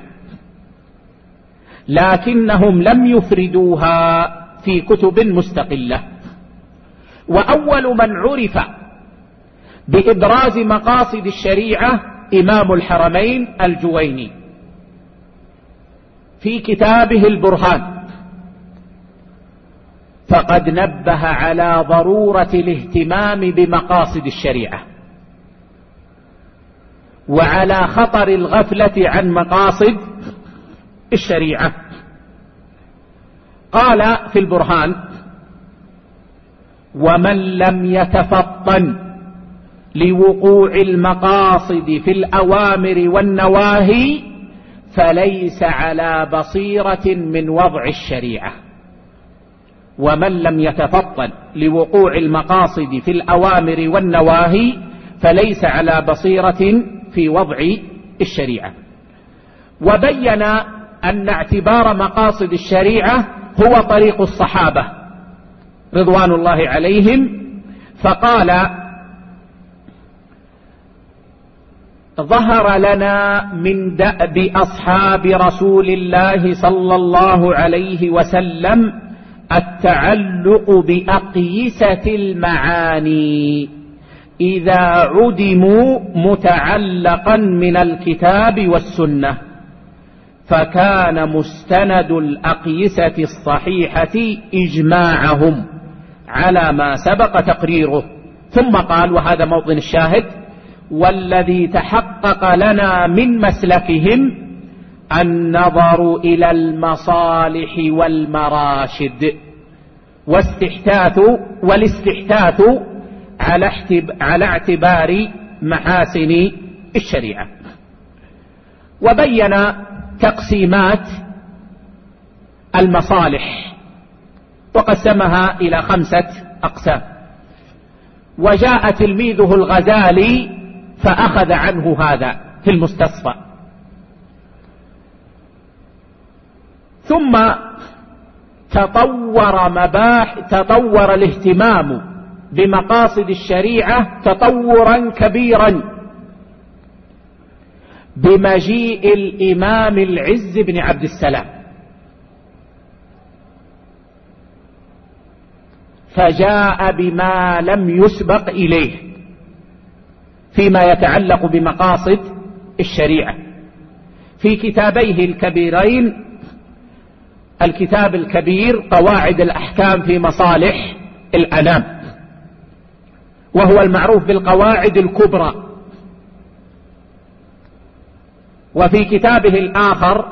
لكنهم لم يفردوها في كتب مستقلة. وأول من عرف بإبراز مقاصد الشريعة إمام الحرمين الجويني في كتابه البرهان، فقد نبه على ضرورة الاهتمام بمقاصد الشريعة وعلى خطر الغفلة عن مقاصد الشريعة. قال في البرهان: ومن لم يتفطن لوقوع المقاصد في الأوامر والنواهي فليس على بصيرة من وضع الشريعة. ومن لم يتفطن لوقوع المقاصد في الأوامر والنواهي فليس على بصيرة في وضع الشريعة. وبين أن اعتبار مقاصد الشريعة هو طريق الصحابة رضوان الله عليهم، فقال: ظهر لنا من دأب أصحاب رسول الله صلى الله عليه وسلم التعلق بأقيسة المعاني إذا عدموا متعلقا من الكتاب والسنة، فكان مستند الأقيسة الصحيحة إجماعهم على ما سبق تقريره. ثم قال، وهذا موطن الشاهد: والذي تحقق لنا من مسلكهم النظر إلى المصالح والمراشد واستحداث والاستحداث على على اعتبار محاسن الشريعة. وبين تقسيمات المصالح وقسمها إلى خمسة أقسام، وجاء تلميذه الغزالي فأخذ عنه هذا في المستصفى. ثم تطور مباح تطور الاهتمام بمقاصد الشريعة تطورا كبيرا بمجيء الإمام العز بن عبد السلام، فجاء بما لم يسبق إليه فيما يتعلق بمقاصد الشريعة في كتابيه الكبيرين: الكتاب الكبير قواعد الأحكام في مصالح الأنام، وهو المعروف بالقواعد الكبرى، وفي كتابه الآخر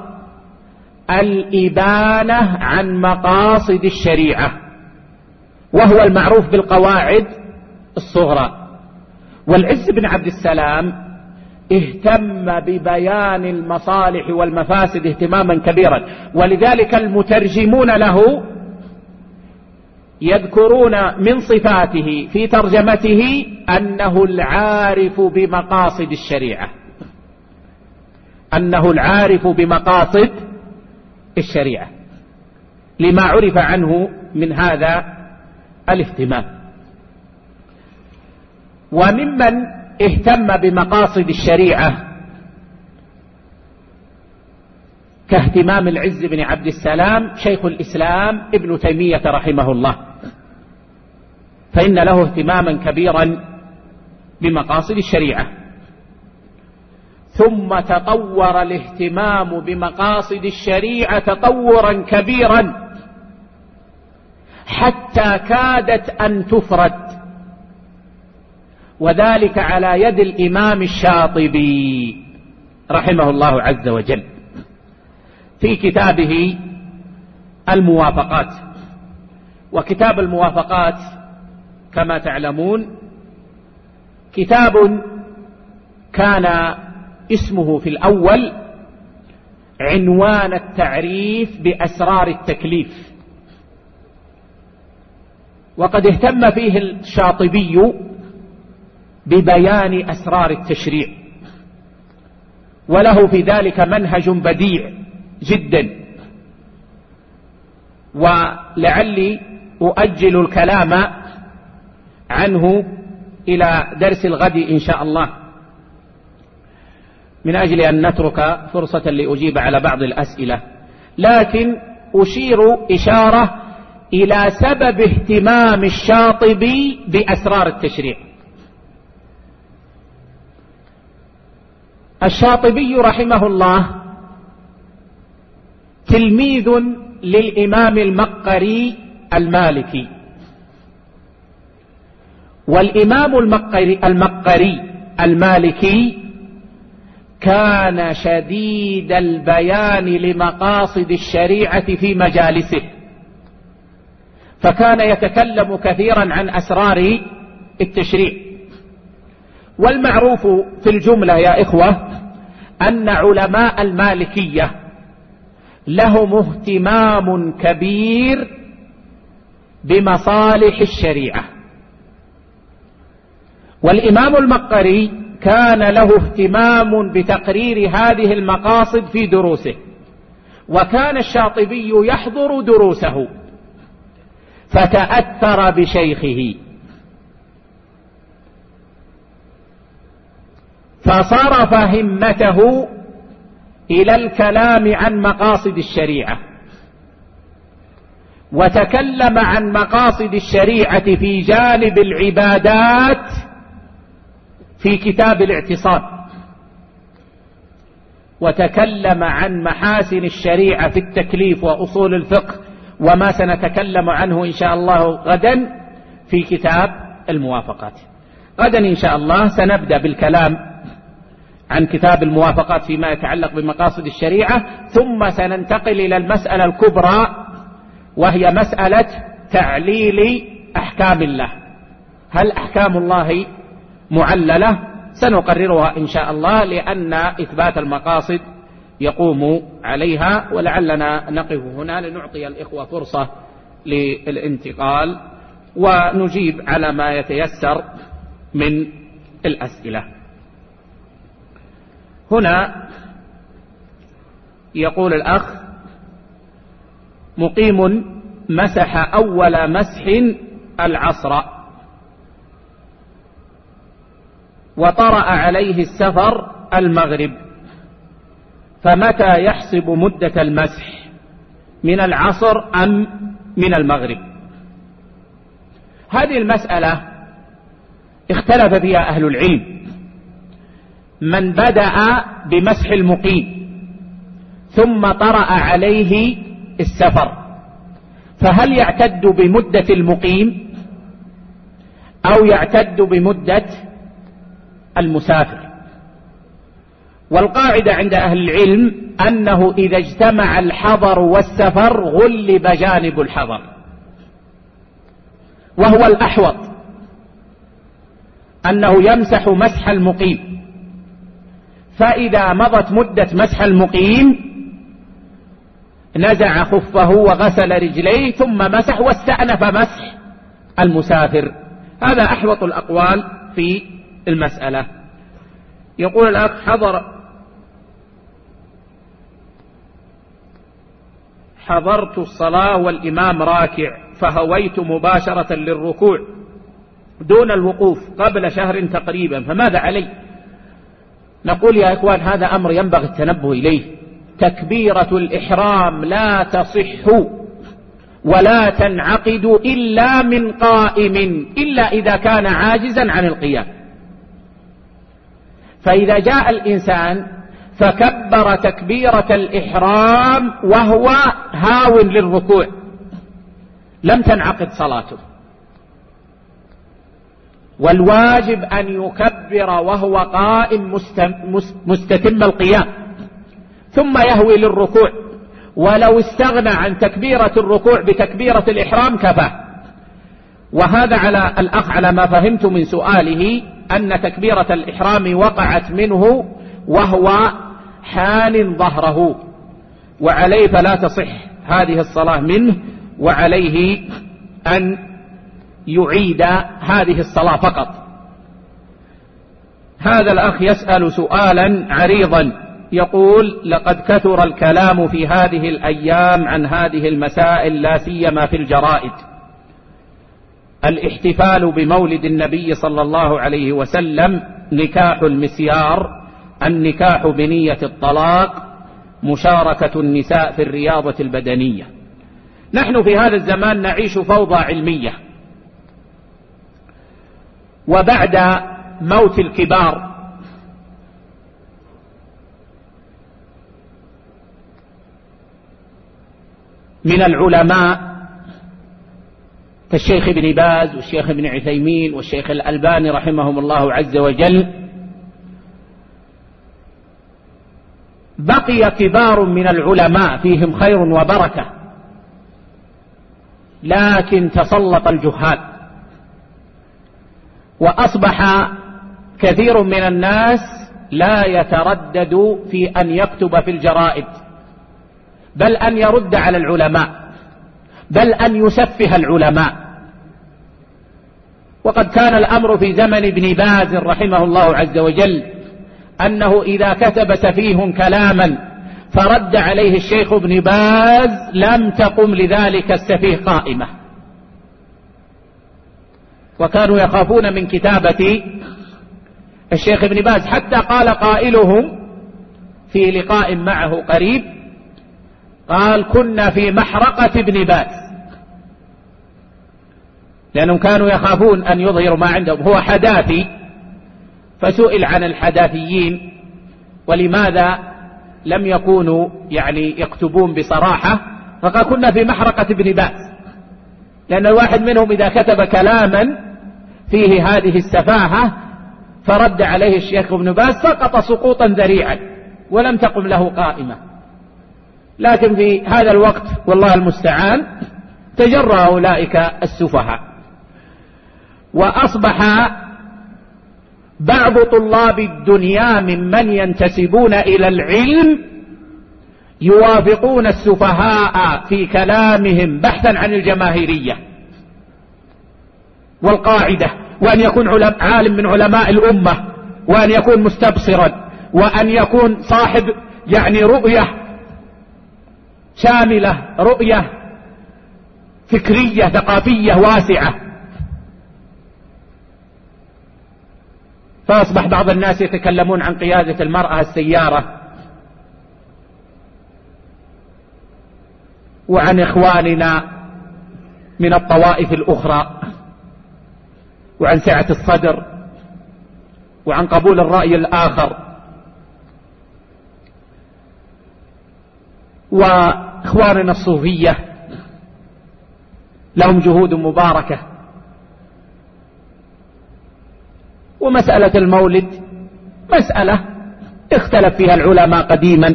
الإبانة عن مقاصد الشريعة، وهو المعروف بالقواعد الصغرى. والعز بن عبد السلام اهتم ببيان المصالح والمفاسد اهتماما كبيرا، ولذلك المترجمون له يذكرون من صفاته في ترجمته أنه العارف بمقاصد الشريعة، أنه العارف بمقاصد الشريعة، لما عرف عنه من هذا الاهتمام. وممن اهتم بمقاصد الشريعة كاهتمام العز بن عبد السلام شيخ الإسلام ابن تيمية رحمه الله، فإن له اهتماما كبيرا بمقاصد الشريعة. ثم تطور الاهتمام بمقاصد الشريعة تطورا كبيرا حتى كادت أن تفرد، وذلك على يد الإمام الشاطبي رحمه الله عز وجل في كتابه الموافقات. وكتاب الموافقات كما تعلمون كتاب كان اسمه في الأول عنوان التعريف بأسرار التكليف، وقد اهتم فيه الشاطبي ببيان أسرار التشريع، وله في ذلك منهج بديع جدا. ولعلي أؤجل الكلام عنه إلى درس الغد إن شاء الله، من أجل أن نترك فرصة لأجيب على بعض الأسئلة، لكن أشير إشارة إلى سبب اهتمام الشاطبي بأسرار التشريع. الشاطبي رحمه الله تلميذ للإمام المقري المالكي، والإمام المقري, المقري المالكي كان شديد البيان لمقاصد الشريعة في مجالسه، فكان يتكلم كثيرا عن أسرار التشريع. والمعروف في الجملة يا إخوة أن علماء المالكية لهم اهتمام كبير بمصالح الشريعة، والإمام المقري كان له اهتمام بتقرير هذه المقاصد في دروسه، وكان الشاطبي يحضر دروسه فتأثر بشيخه، فصرف همته إلى الكلام عن مقاصد الشريعة، وتكلم عن مقاصد الشريعة في جانب العبادات في كتاب الاعتصام، وتكلم عن محاسن الشريعة في التكليف وأصول الفقه، وما سنتكلم عنه إن شاء الله غدا في كتاب الموافقات. غدا إن شاء الله سنبدأ بالكلام عن كتاب الموافقات فيما يتعلق بمقاصد الشريعة، ثم سننتقل إلى المسألة الكبرى وهي مسألة تعليل أحكام الله. هل أحكام الله معللة؟ سنقررها إن شاء الله، لأن إثبات المقاصد يقوم عليها. ولعلنا نقف هنا لنعطي الإخوة فرصة للانتقال ونجيب على ما يتيسر من الأسئلة. هنا يقول الأخ: مقيم مسح أول مسح العصر وطرأ عليه السفر المغرب، فمتى يحسب مدة المسح، من العصر أم من المغرب؟ هذه المسألة اختلف فيها أهل العلم، من بدأ بمسح المقيم ثم طرأ عليه السفر فهل يعتد بمدة المقيم أو يعتد بمدة المسافر؟ والقاعدة عند أهل العلم أنه إذا اجتمع الحضر والسفر غلب جانب الحضر، وهو الأحوط أنه يمسح مسح المقيم، فإذا مضت مدة مسح المقيم نزع خفه وغسل رجليه ثم مسح واستأنف مسح المسافر. هذا أحوط الأقوال في المسألة. يقول الأخ: حضر حضرت الصلاة والإمام راكع فهويت مباشرة للركوع دون الوقوف قبل شهر تقريبا، فماذا علي؟ نقول يا إخوان هذا أمر ينبغي التنبه إليه. تكبيرة الإحرام لا تصح ولا تنعقد إلا من قائم، إلا إذا كان عاجزا عن القيام. فإذا جاء الإنسان فكبر تكبيرة الإحرام وهو هاو للركوع لم تنعقد صلاته، والواجب أن يكبر وهو قائم مستتم القيام ثم يهوي للركوع، ولو استغنى عن تكبيرة الركوع بتكبيرة الإحرام كفى. وهذا على الأخ على ما فهمت من سؤاله أن تكبيرة الإحرام وقعت منه وهو حان ظهره، وعليه فلا تصح هذه الصلاة منه، وعليه أن يعيد هذه الصلاة فقط. هذا الأخ يسأل سؤالا عريضا يقول: لقد كثر الكلام في هذه الأيام عن هذه المسائل لا سيما في الجرائد، الاحتفال بمولد النبي صلى الله عليه وسلم، نكاح المسيار، النكاح بنية الطلاق، مشاركة النساء في الرياضة البدنية. نحن في هذا الزمان نعيش فوضى علمية، وبعد موت الكبار من العلماء كالشيخ ابن باز والشيخ ابن عثيمين والشيخ الألباني رحمهم الله عز وجل، بقي كبار من العلماء فيهم خير وبركة، لكن تسلط الجهال، وأصبح كثير من الناس لا يتردد في أن يكتب في الجرائد، بل أن يرد على العلماء، بل أن يسفه العلماء. وقد كان الأمر في زمن ابن باز رحمه الله عز وجل أنه إذا كتب سفيه كلاما فرد عليه الشيخ ابن باز لم تقم لذلك السفيه قائمة، وكانوا يخافون من كتابة الشيخ ابن باز، حتى قال قائلهم في لقاء معه قريب، قال: كنا في محرقة ابن باز، لأنهم كانوا يخافون أن يظهروا ما عندهم. هو حداثي، فسئل عن الحداثيين ولماذا لم يكونوا يعني يكتبون بصراحة، فقال: كنا في محرقة ابن باز، لأن الواحد منهم إذا كتب كلاما فيه هذه السفاهة فرد عليه الشيخ ابن باز سقط سقوطا ذريعا ولم تقم له قائمة. لكن في هذا الوقت والله المستعان تجرأ أولئك السفهاء، وأصبح بعض طلاب الدنيا ممن ينتسبون إلى العلم يوافقون السفهاء في كلامهم بحثا عن الجماهيرية والقاعدة، وأن يكون عالم من علماء الأمة، وأن يكون مستبصرا، وأن يكون صاحب يعني رؤية شاملة، رؤية فكرية ثقافية واسعة. فأصبح بعض الناس يتكلمون عن قيادة المرأة السيارة، وعن إخواننا من الطوائف الأخرى، وعن سعة الصدر، وعن قبول الرأي الآخر. وإخواننا الصوفية لهم جهود مباركة. ومسألة المولد مسألة اختلف فيها العلماء قديما،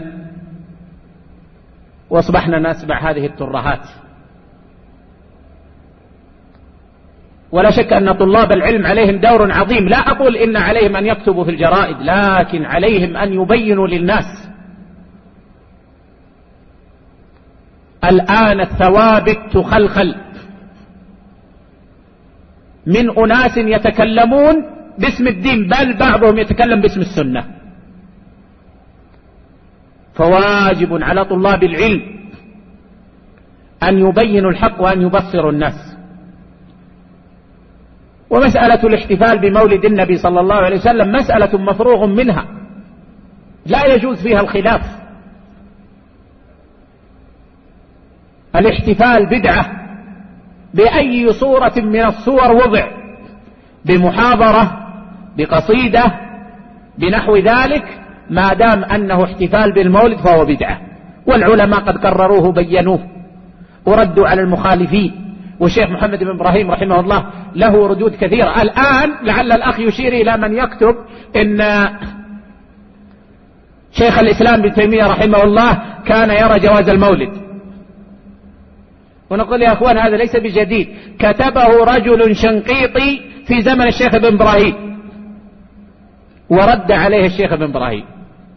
واصبحنا نسمع هذه الترهات. ولا شك أن طلاب العلم عليهم دور عظيم، لا أقول إن عليهم أن يكتبوا في الجرائد، لكن عليهم أن يبينوا للناس. الآن الثوابت تخلخل من أناس يتكلمون باسم الدين، بل بعضهم يتكلم باسم السنة. فواجب على طلاب العلم أن يبينوا الحق وأن يبصروا الناس. ومسألة الاحتفال بمولد النبي صلى الله عليه وسلم مسألة مفروغ منها، لا يجوز فيها الخلاف. الاحتفال بدعة بأي صورة من الصور وضع، بمحاضرة، بقصيدة، بنحو ذلك، ما دام أنه احتفال بالمولد فهو بدعة. والعلماء قد قرروه بينوه وردوا على المخالفين، والشيخ محمد بن إبراهيم رحمه الله له ردود كثيرة. الآن لعل الأخ يشير إلى من يكتب إن شيخ الإسلام ابن تيمية رحمه الله كان يرى جواز المولد، ونقول يا أخوان هذا ليس بجديد، كتبه رجل شنقيطي في زمن الشيخ ابن إبراهيم ورد عليه الشيخ ابن إبراهيم،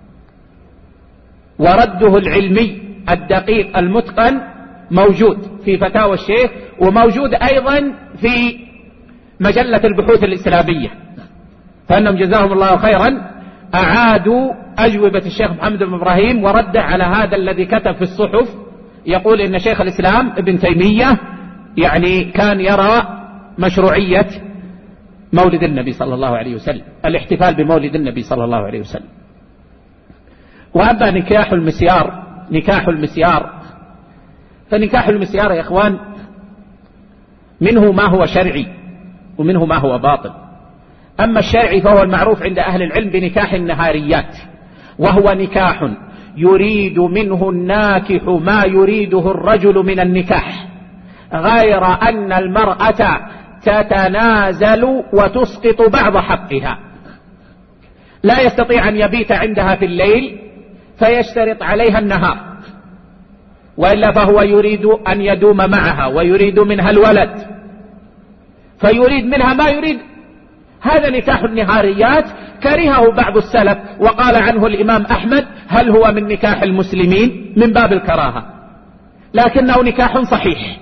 ورده العلمي الدقيق المتقن موجود في فتاوى الشيخ، وموجود أيضا في مجلة البحوث الإسلامية. فأنهم جزاهم الله خيرا أعادوا أجوبة الشيخ محمد بن إبراهيم ورد على هذا الذي كتب في الصحف يقول إن شيخ الإسلام ابن تيمية يعني كان يرى مشروعية مولد النبي صلى الله عليه وسلم، الاحتفال بمولد النبي صلى الله عليه وسلم. وأما نكاح المسيار، نكاح المسيار فنكاح المسيار يا إخوان منه ما هو شرعي ومنه ما هو باطل. أما الشرعي فهو المعروف عند أهل العلم بنكاح النهاريات، وهو نكاح يريد منه الناكح ما يريده الرجل من النكاح، غير أن المرأة تتنازل وتسقط بعض حقها. لا يستطيع أن يبيت عندها في الليل فيشترط عليها النهار، وإلا فهو يريد أن يدوم معها ويريد منها الولد، فيريد منها ما يريد. هذا نكاح النهاريات كرهه بعض السلف، وقال عنه الإمام أحمد هل هو من نكاح المسلمين؟ من باب الكراهة، لكنه نكاح صحيح.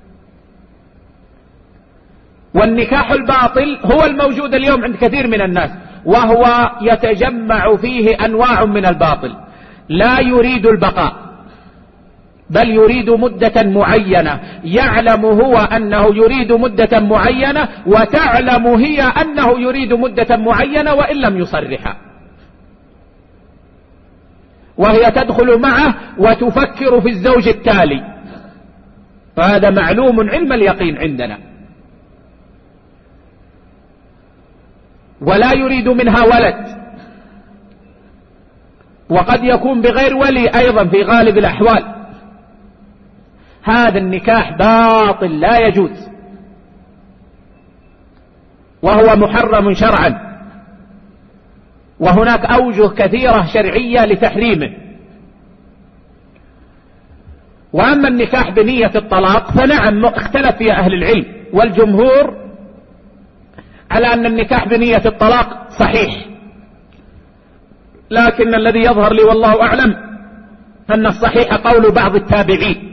والنكاح الباطل هو الموجود اليوم عند كثير من الناس، وهو يتجمع فيه أنواع من الباطل، لا يريد البقاء بل يريد مدة معينة، يعلم هو أنه يريد مدة معينة وتعلم هي أنه يريد مدة معينة وإن لم يصرحها، وهي تدخل معه وتفكر في الزوج التالي، فهذا معلوم علم اليقين عندنا. ولا يريد منها ولد، وقد يكون بغير ولي أيضا في غالب الأحوال. هذا النكاح باطل لا يجوز، وهو محرم شرعا، وهناك أوجه كثيرة شرعية لتحريمه. وأما النكاح بنية الطلاق فنعم اختلف فيها أهل العلم، والجمهور على أن النكاح بنية الطلاق صحيح، لكن الذي يظهر لي والله أعلم أن الصحيح قول بعض التابعين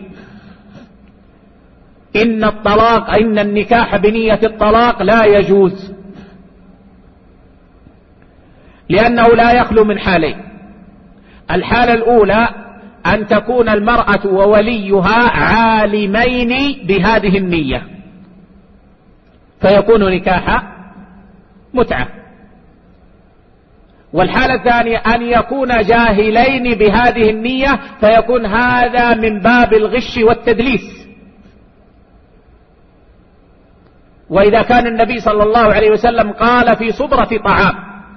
إن الطلاق إن النكاح بنية الطلاق لا يجوز، لأنه لا يخلو من حالين. الحالة الأولى أن تكون المرأة ووليها عالمين بهذه النية فيكون نكاح متعة، والحالة الثانية أن يكون جاهلين بهذه النية فيكون هذا من باب الغش والتدليس. وإذا كان النبي صلى الله عليه وسلم قال في صبرة طعام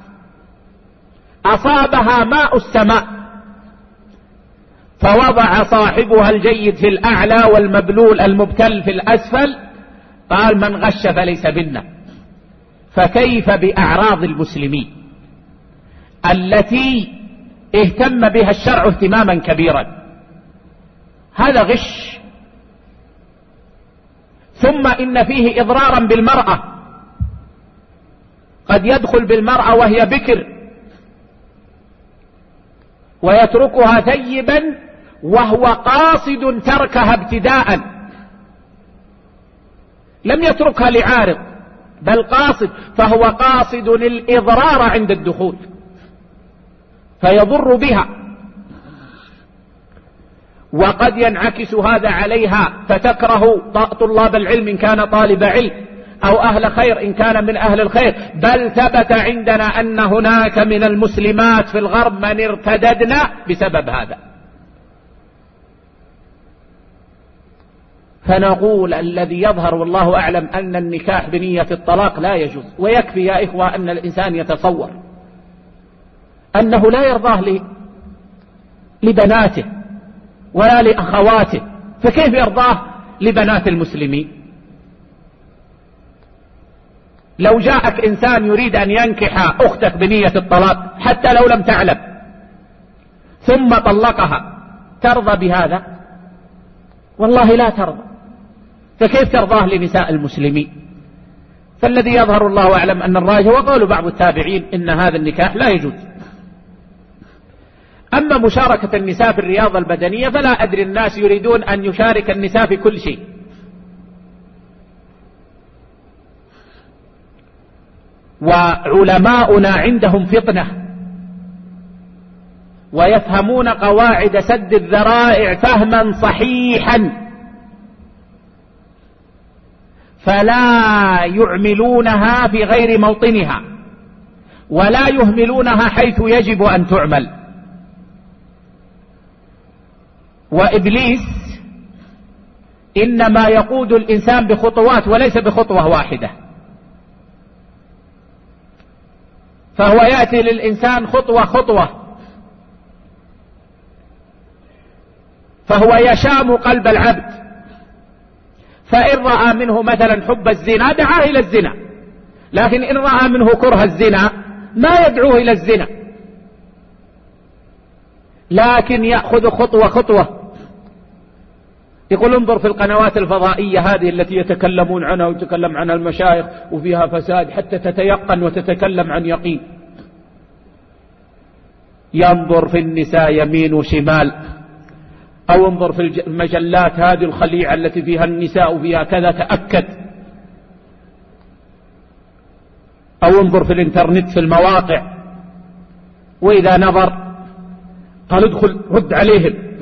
أصابها ماء السماء فوضع صاحبها الجيد في الأعلى والمبلول المبتل في الأسفل، قال من غش فليس منا. فكيف بأعراض المسلمين التي اهتم بها الشرع اهتماما كبيرا؟ هذا غش. ثم إن فيه إضرارا بالمرأة، قد يدخل بالمرأة وهي بكر ويتركها ثيبا وهو قاصد تركها ابتداء، لم يتركها لعارض بل قاصد، فهو قاصد الإضرار عند الدخول فيضر بها. وقد ينعكس هذا عليها فتكره طلاب العلم إن كان طالب علم، أو أهل خير إن كان من أهل الخير. بل ثبت عندنا أن هناك من المسلمات في الغرب من ارتددنا بسبب هذا. فنقول الذي يظهر والله أعلم أن النكاح بنية الطلاق لا يجوز. ويكفي يا إخوة أن الإنسان يتصور أنه لا يرضاه لبناته ولا لأخواته، فكيف يرضاه لبنات المسلمين؟ لو جاءك إنسان يريد أن ينكح أختك بنية الطلاق حتى لو لم تعلم ثم طلقها، ترضى بهذا؟ والله لا ترضى. فكيف ترضاه لنساء المسلمين؟ فالذي يظهر الله أعلم أن الراجح، وقال بعض التابعين إن هذا النكاح لا يجوز. أما مشاركة النساء في الرياضة البدنية فلا أدري، الناس يريدون أن يشارك النساء في كل شيء. وعلماؤنا عندهم فطنة ويفهمون قواعد سد الذرائع فهما صحيحا، فلا يعملونها في غير موطنها ولا يهملونها حيث يجب أن تعمل. وإبليس إنما يقود الإنسان بخطوات وليس بخطوة واحدة، فهو يأتي للإنسان خطوة خطوة، فهو يشام قلب العبد، فإن رأى منه مثلا حب الزنا دعاه إلى الزنا، لكن إن رأى منه كره الزنا ما يدعوه إلى الزنا، لكن يأخذ خطوة خطوة. يقول انظر في القنوات الفضائية هذه التي يتكلمون عنها ويتكلم عنها المشايخ وفيها فساد حتى تتيقن وتتكلم عن يقين. ينظر في النساء يمين وشمال، أو انظر في المجلات هذه الخليعة التي فيها النساء وفيها كذا، تأكد. أو انظر في الانترنت في المواقع، وإذا نظر قال ادخل رد عليهم،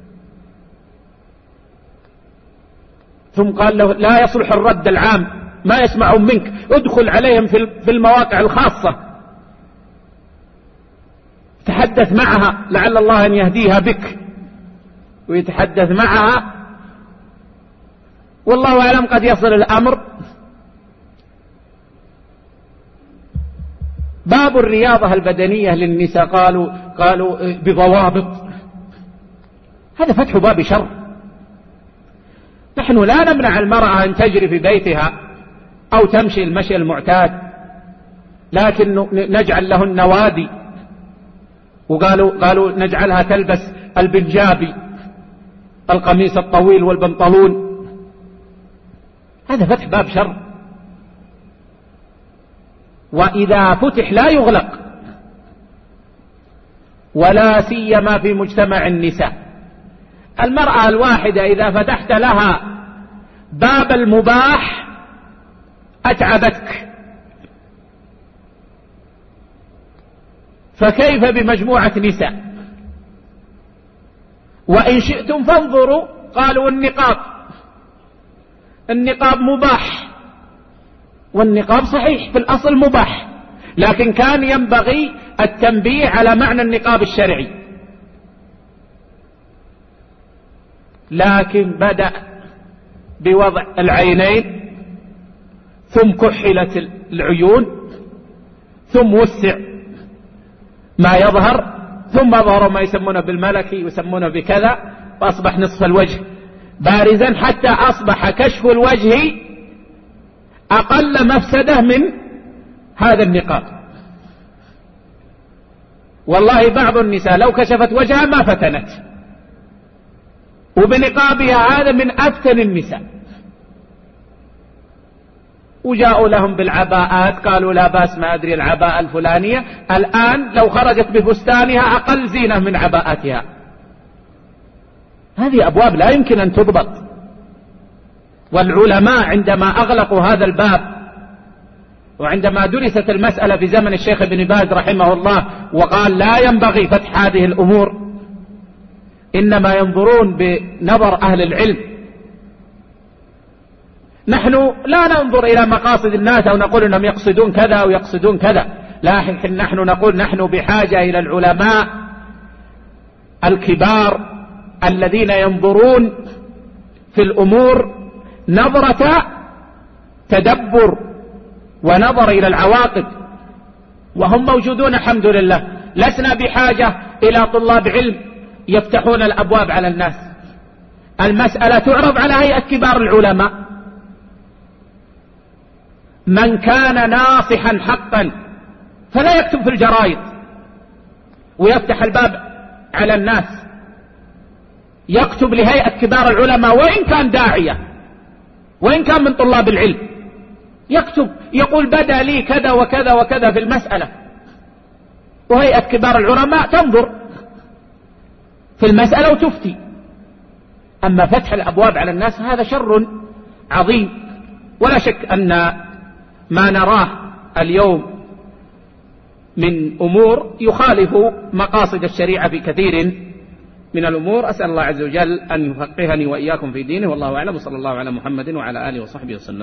ثم قال له لا يصلح الرد العام ما يسمعون منك، ادخل عليهم في المواقع الخاصة تحدث معها لعل الله أن يهديها بك، ويتحدث معها والله أعلم قد يصل الأمر. باب الرياضة البدنية للنساء قالوا قالوا بضوابط، هذا فتح باب شر. نحن لا نمنع المرأة أن تجري في بيتها أو تمشي المشي المعتاد، لكن نجعل لهن نوادي، وقالوا قالوا نجعلها تلبس البنجابي القميص الطويل والبنطلون، هذا فتح باب شر. وإذا فتح لا يغلق، ولا سيما في مجتمع النساء. المرأة الواحدة إذا فتحت لها باب المباح أتعبتك، فكيف بمجموعة نساء؟ وإن شئتم فانظروا، قالوا النقاب النقاب مباح، والنقاب صحيح في الأصل مباح، لكن كان ينبغي التنبيه على معنى النقاب الشرعي. لكن بدأ بوضع العينين، ثم كحلت العيون، ثم وسع ما يظهر، ثم ظهروا ما يسمونه بالملكي ويسمونه بكذا، فأصبح نصف الوجه بارزا، حتى أصبح كشف الوجه أقل مفسدة من هذا النقاب. والله بعض النساء لو كشفت وجهها ما فتنت، وبنقابها هذا من أفتن النساء. وجاءوا لهم بالعباءات، قالوا لا باس ما أدري العباءة الفلانية، الآن لو خرجت بفستانها أقل زينة من عباءتها. هذه أبواب لا يمكن أن تضبط. والعلماء عندما أغلقوا هذا الباب، وعندما درست المسألة في زمن الشيخ ابن باز رحمه الله وقال لا ينبغي فتح هذه الأمور، إنما ينظرون بنظر أهل العلم. نحن لا ننظر إلى مقاصد الناس أو نقول أنهم يقصدون كذا أو يقصدون كذا، لكن نحن نقول نحن بحاجة إلى العلماء الكبار الذين ينظرون في الأمور نظرة تدبر ونظر إلى العواقب، وهم موجودون الحمد لله. لسنا بحاجة إلى طلاب علم يفتحون الأبواب على الناس. المسألة تعرض على هيئة كبار العلماء، من كان ناصحا حقا فلا يكتب في الجرائد ويفتح الباب على الناس، يكتب لهيئة كبار العلماء وإن كان داعية وإن كان من طلاب العلم، يكتب يقول بدا لي كذا وكذا وكذا في المسألة، وهيئة كبار العلماء تنظر في المسألة وتفتي. أما فتح الأبواب على الناس هذا شر عظيم، ولا شك أن ما نراه اليوم من أمور يخالف مقاصد الشريعة في كثير من الأمور. أسأل الله عز وجل أن يفقهني وإياكم في دينه، والله أعلم، وصلى الله على محمد وعلى آله وصحبه وسلم.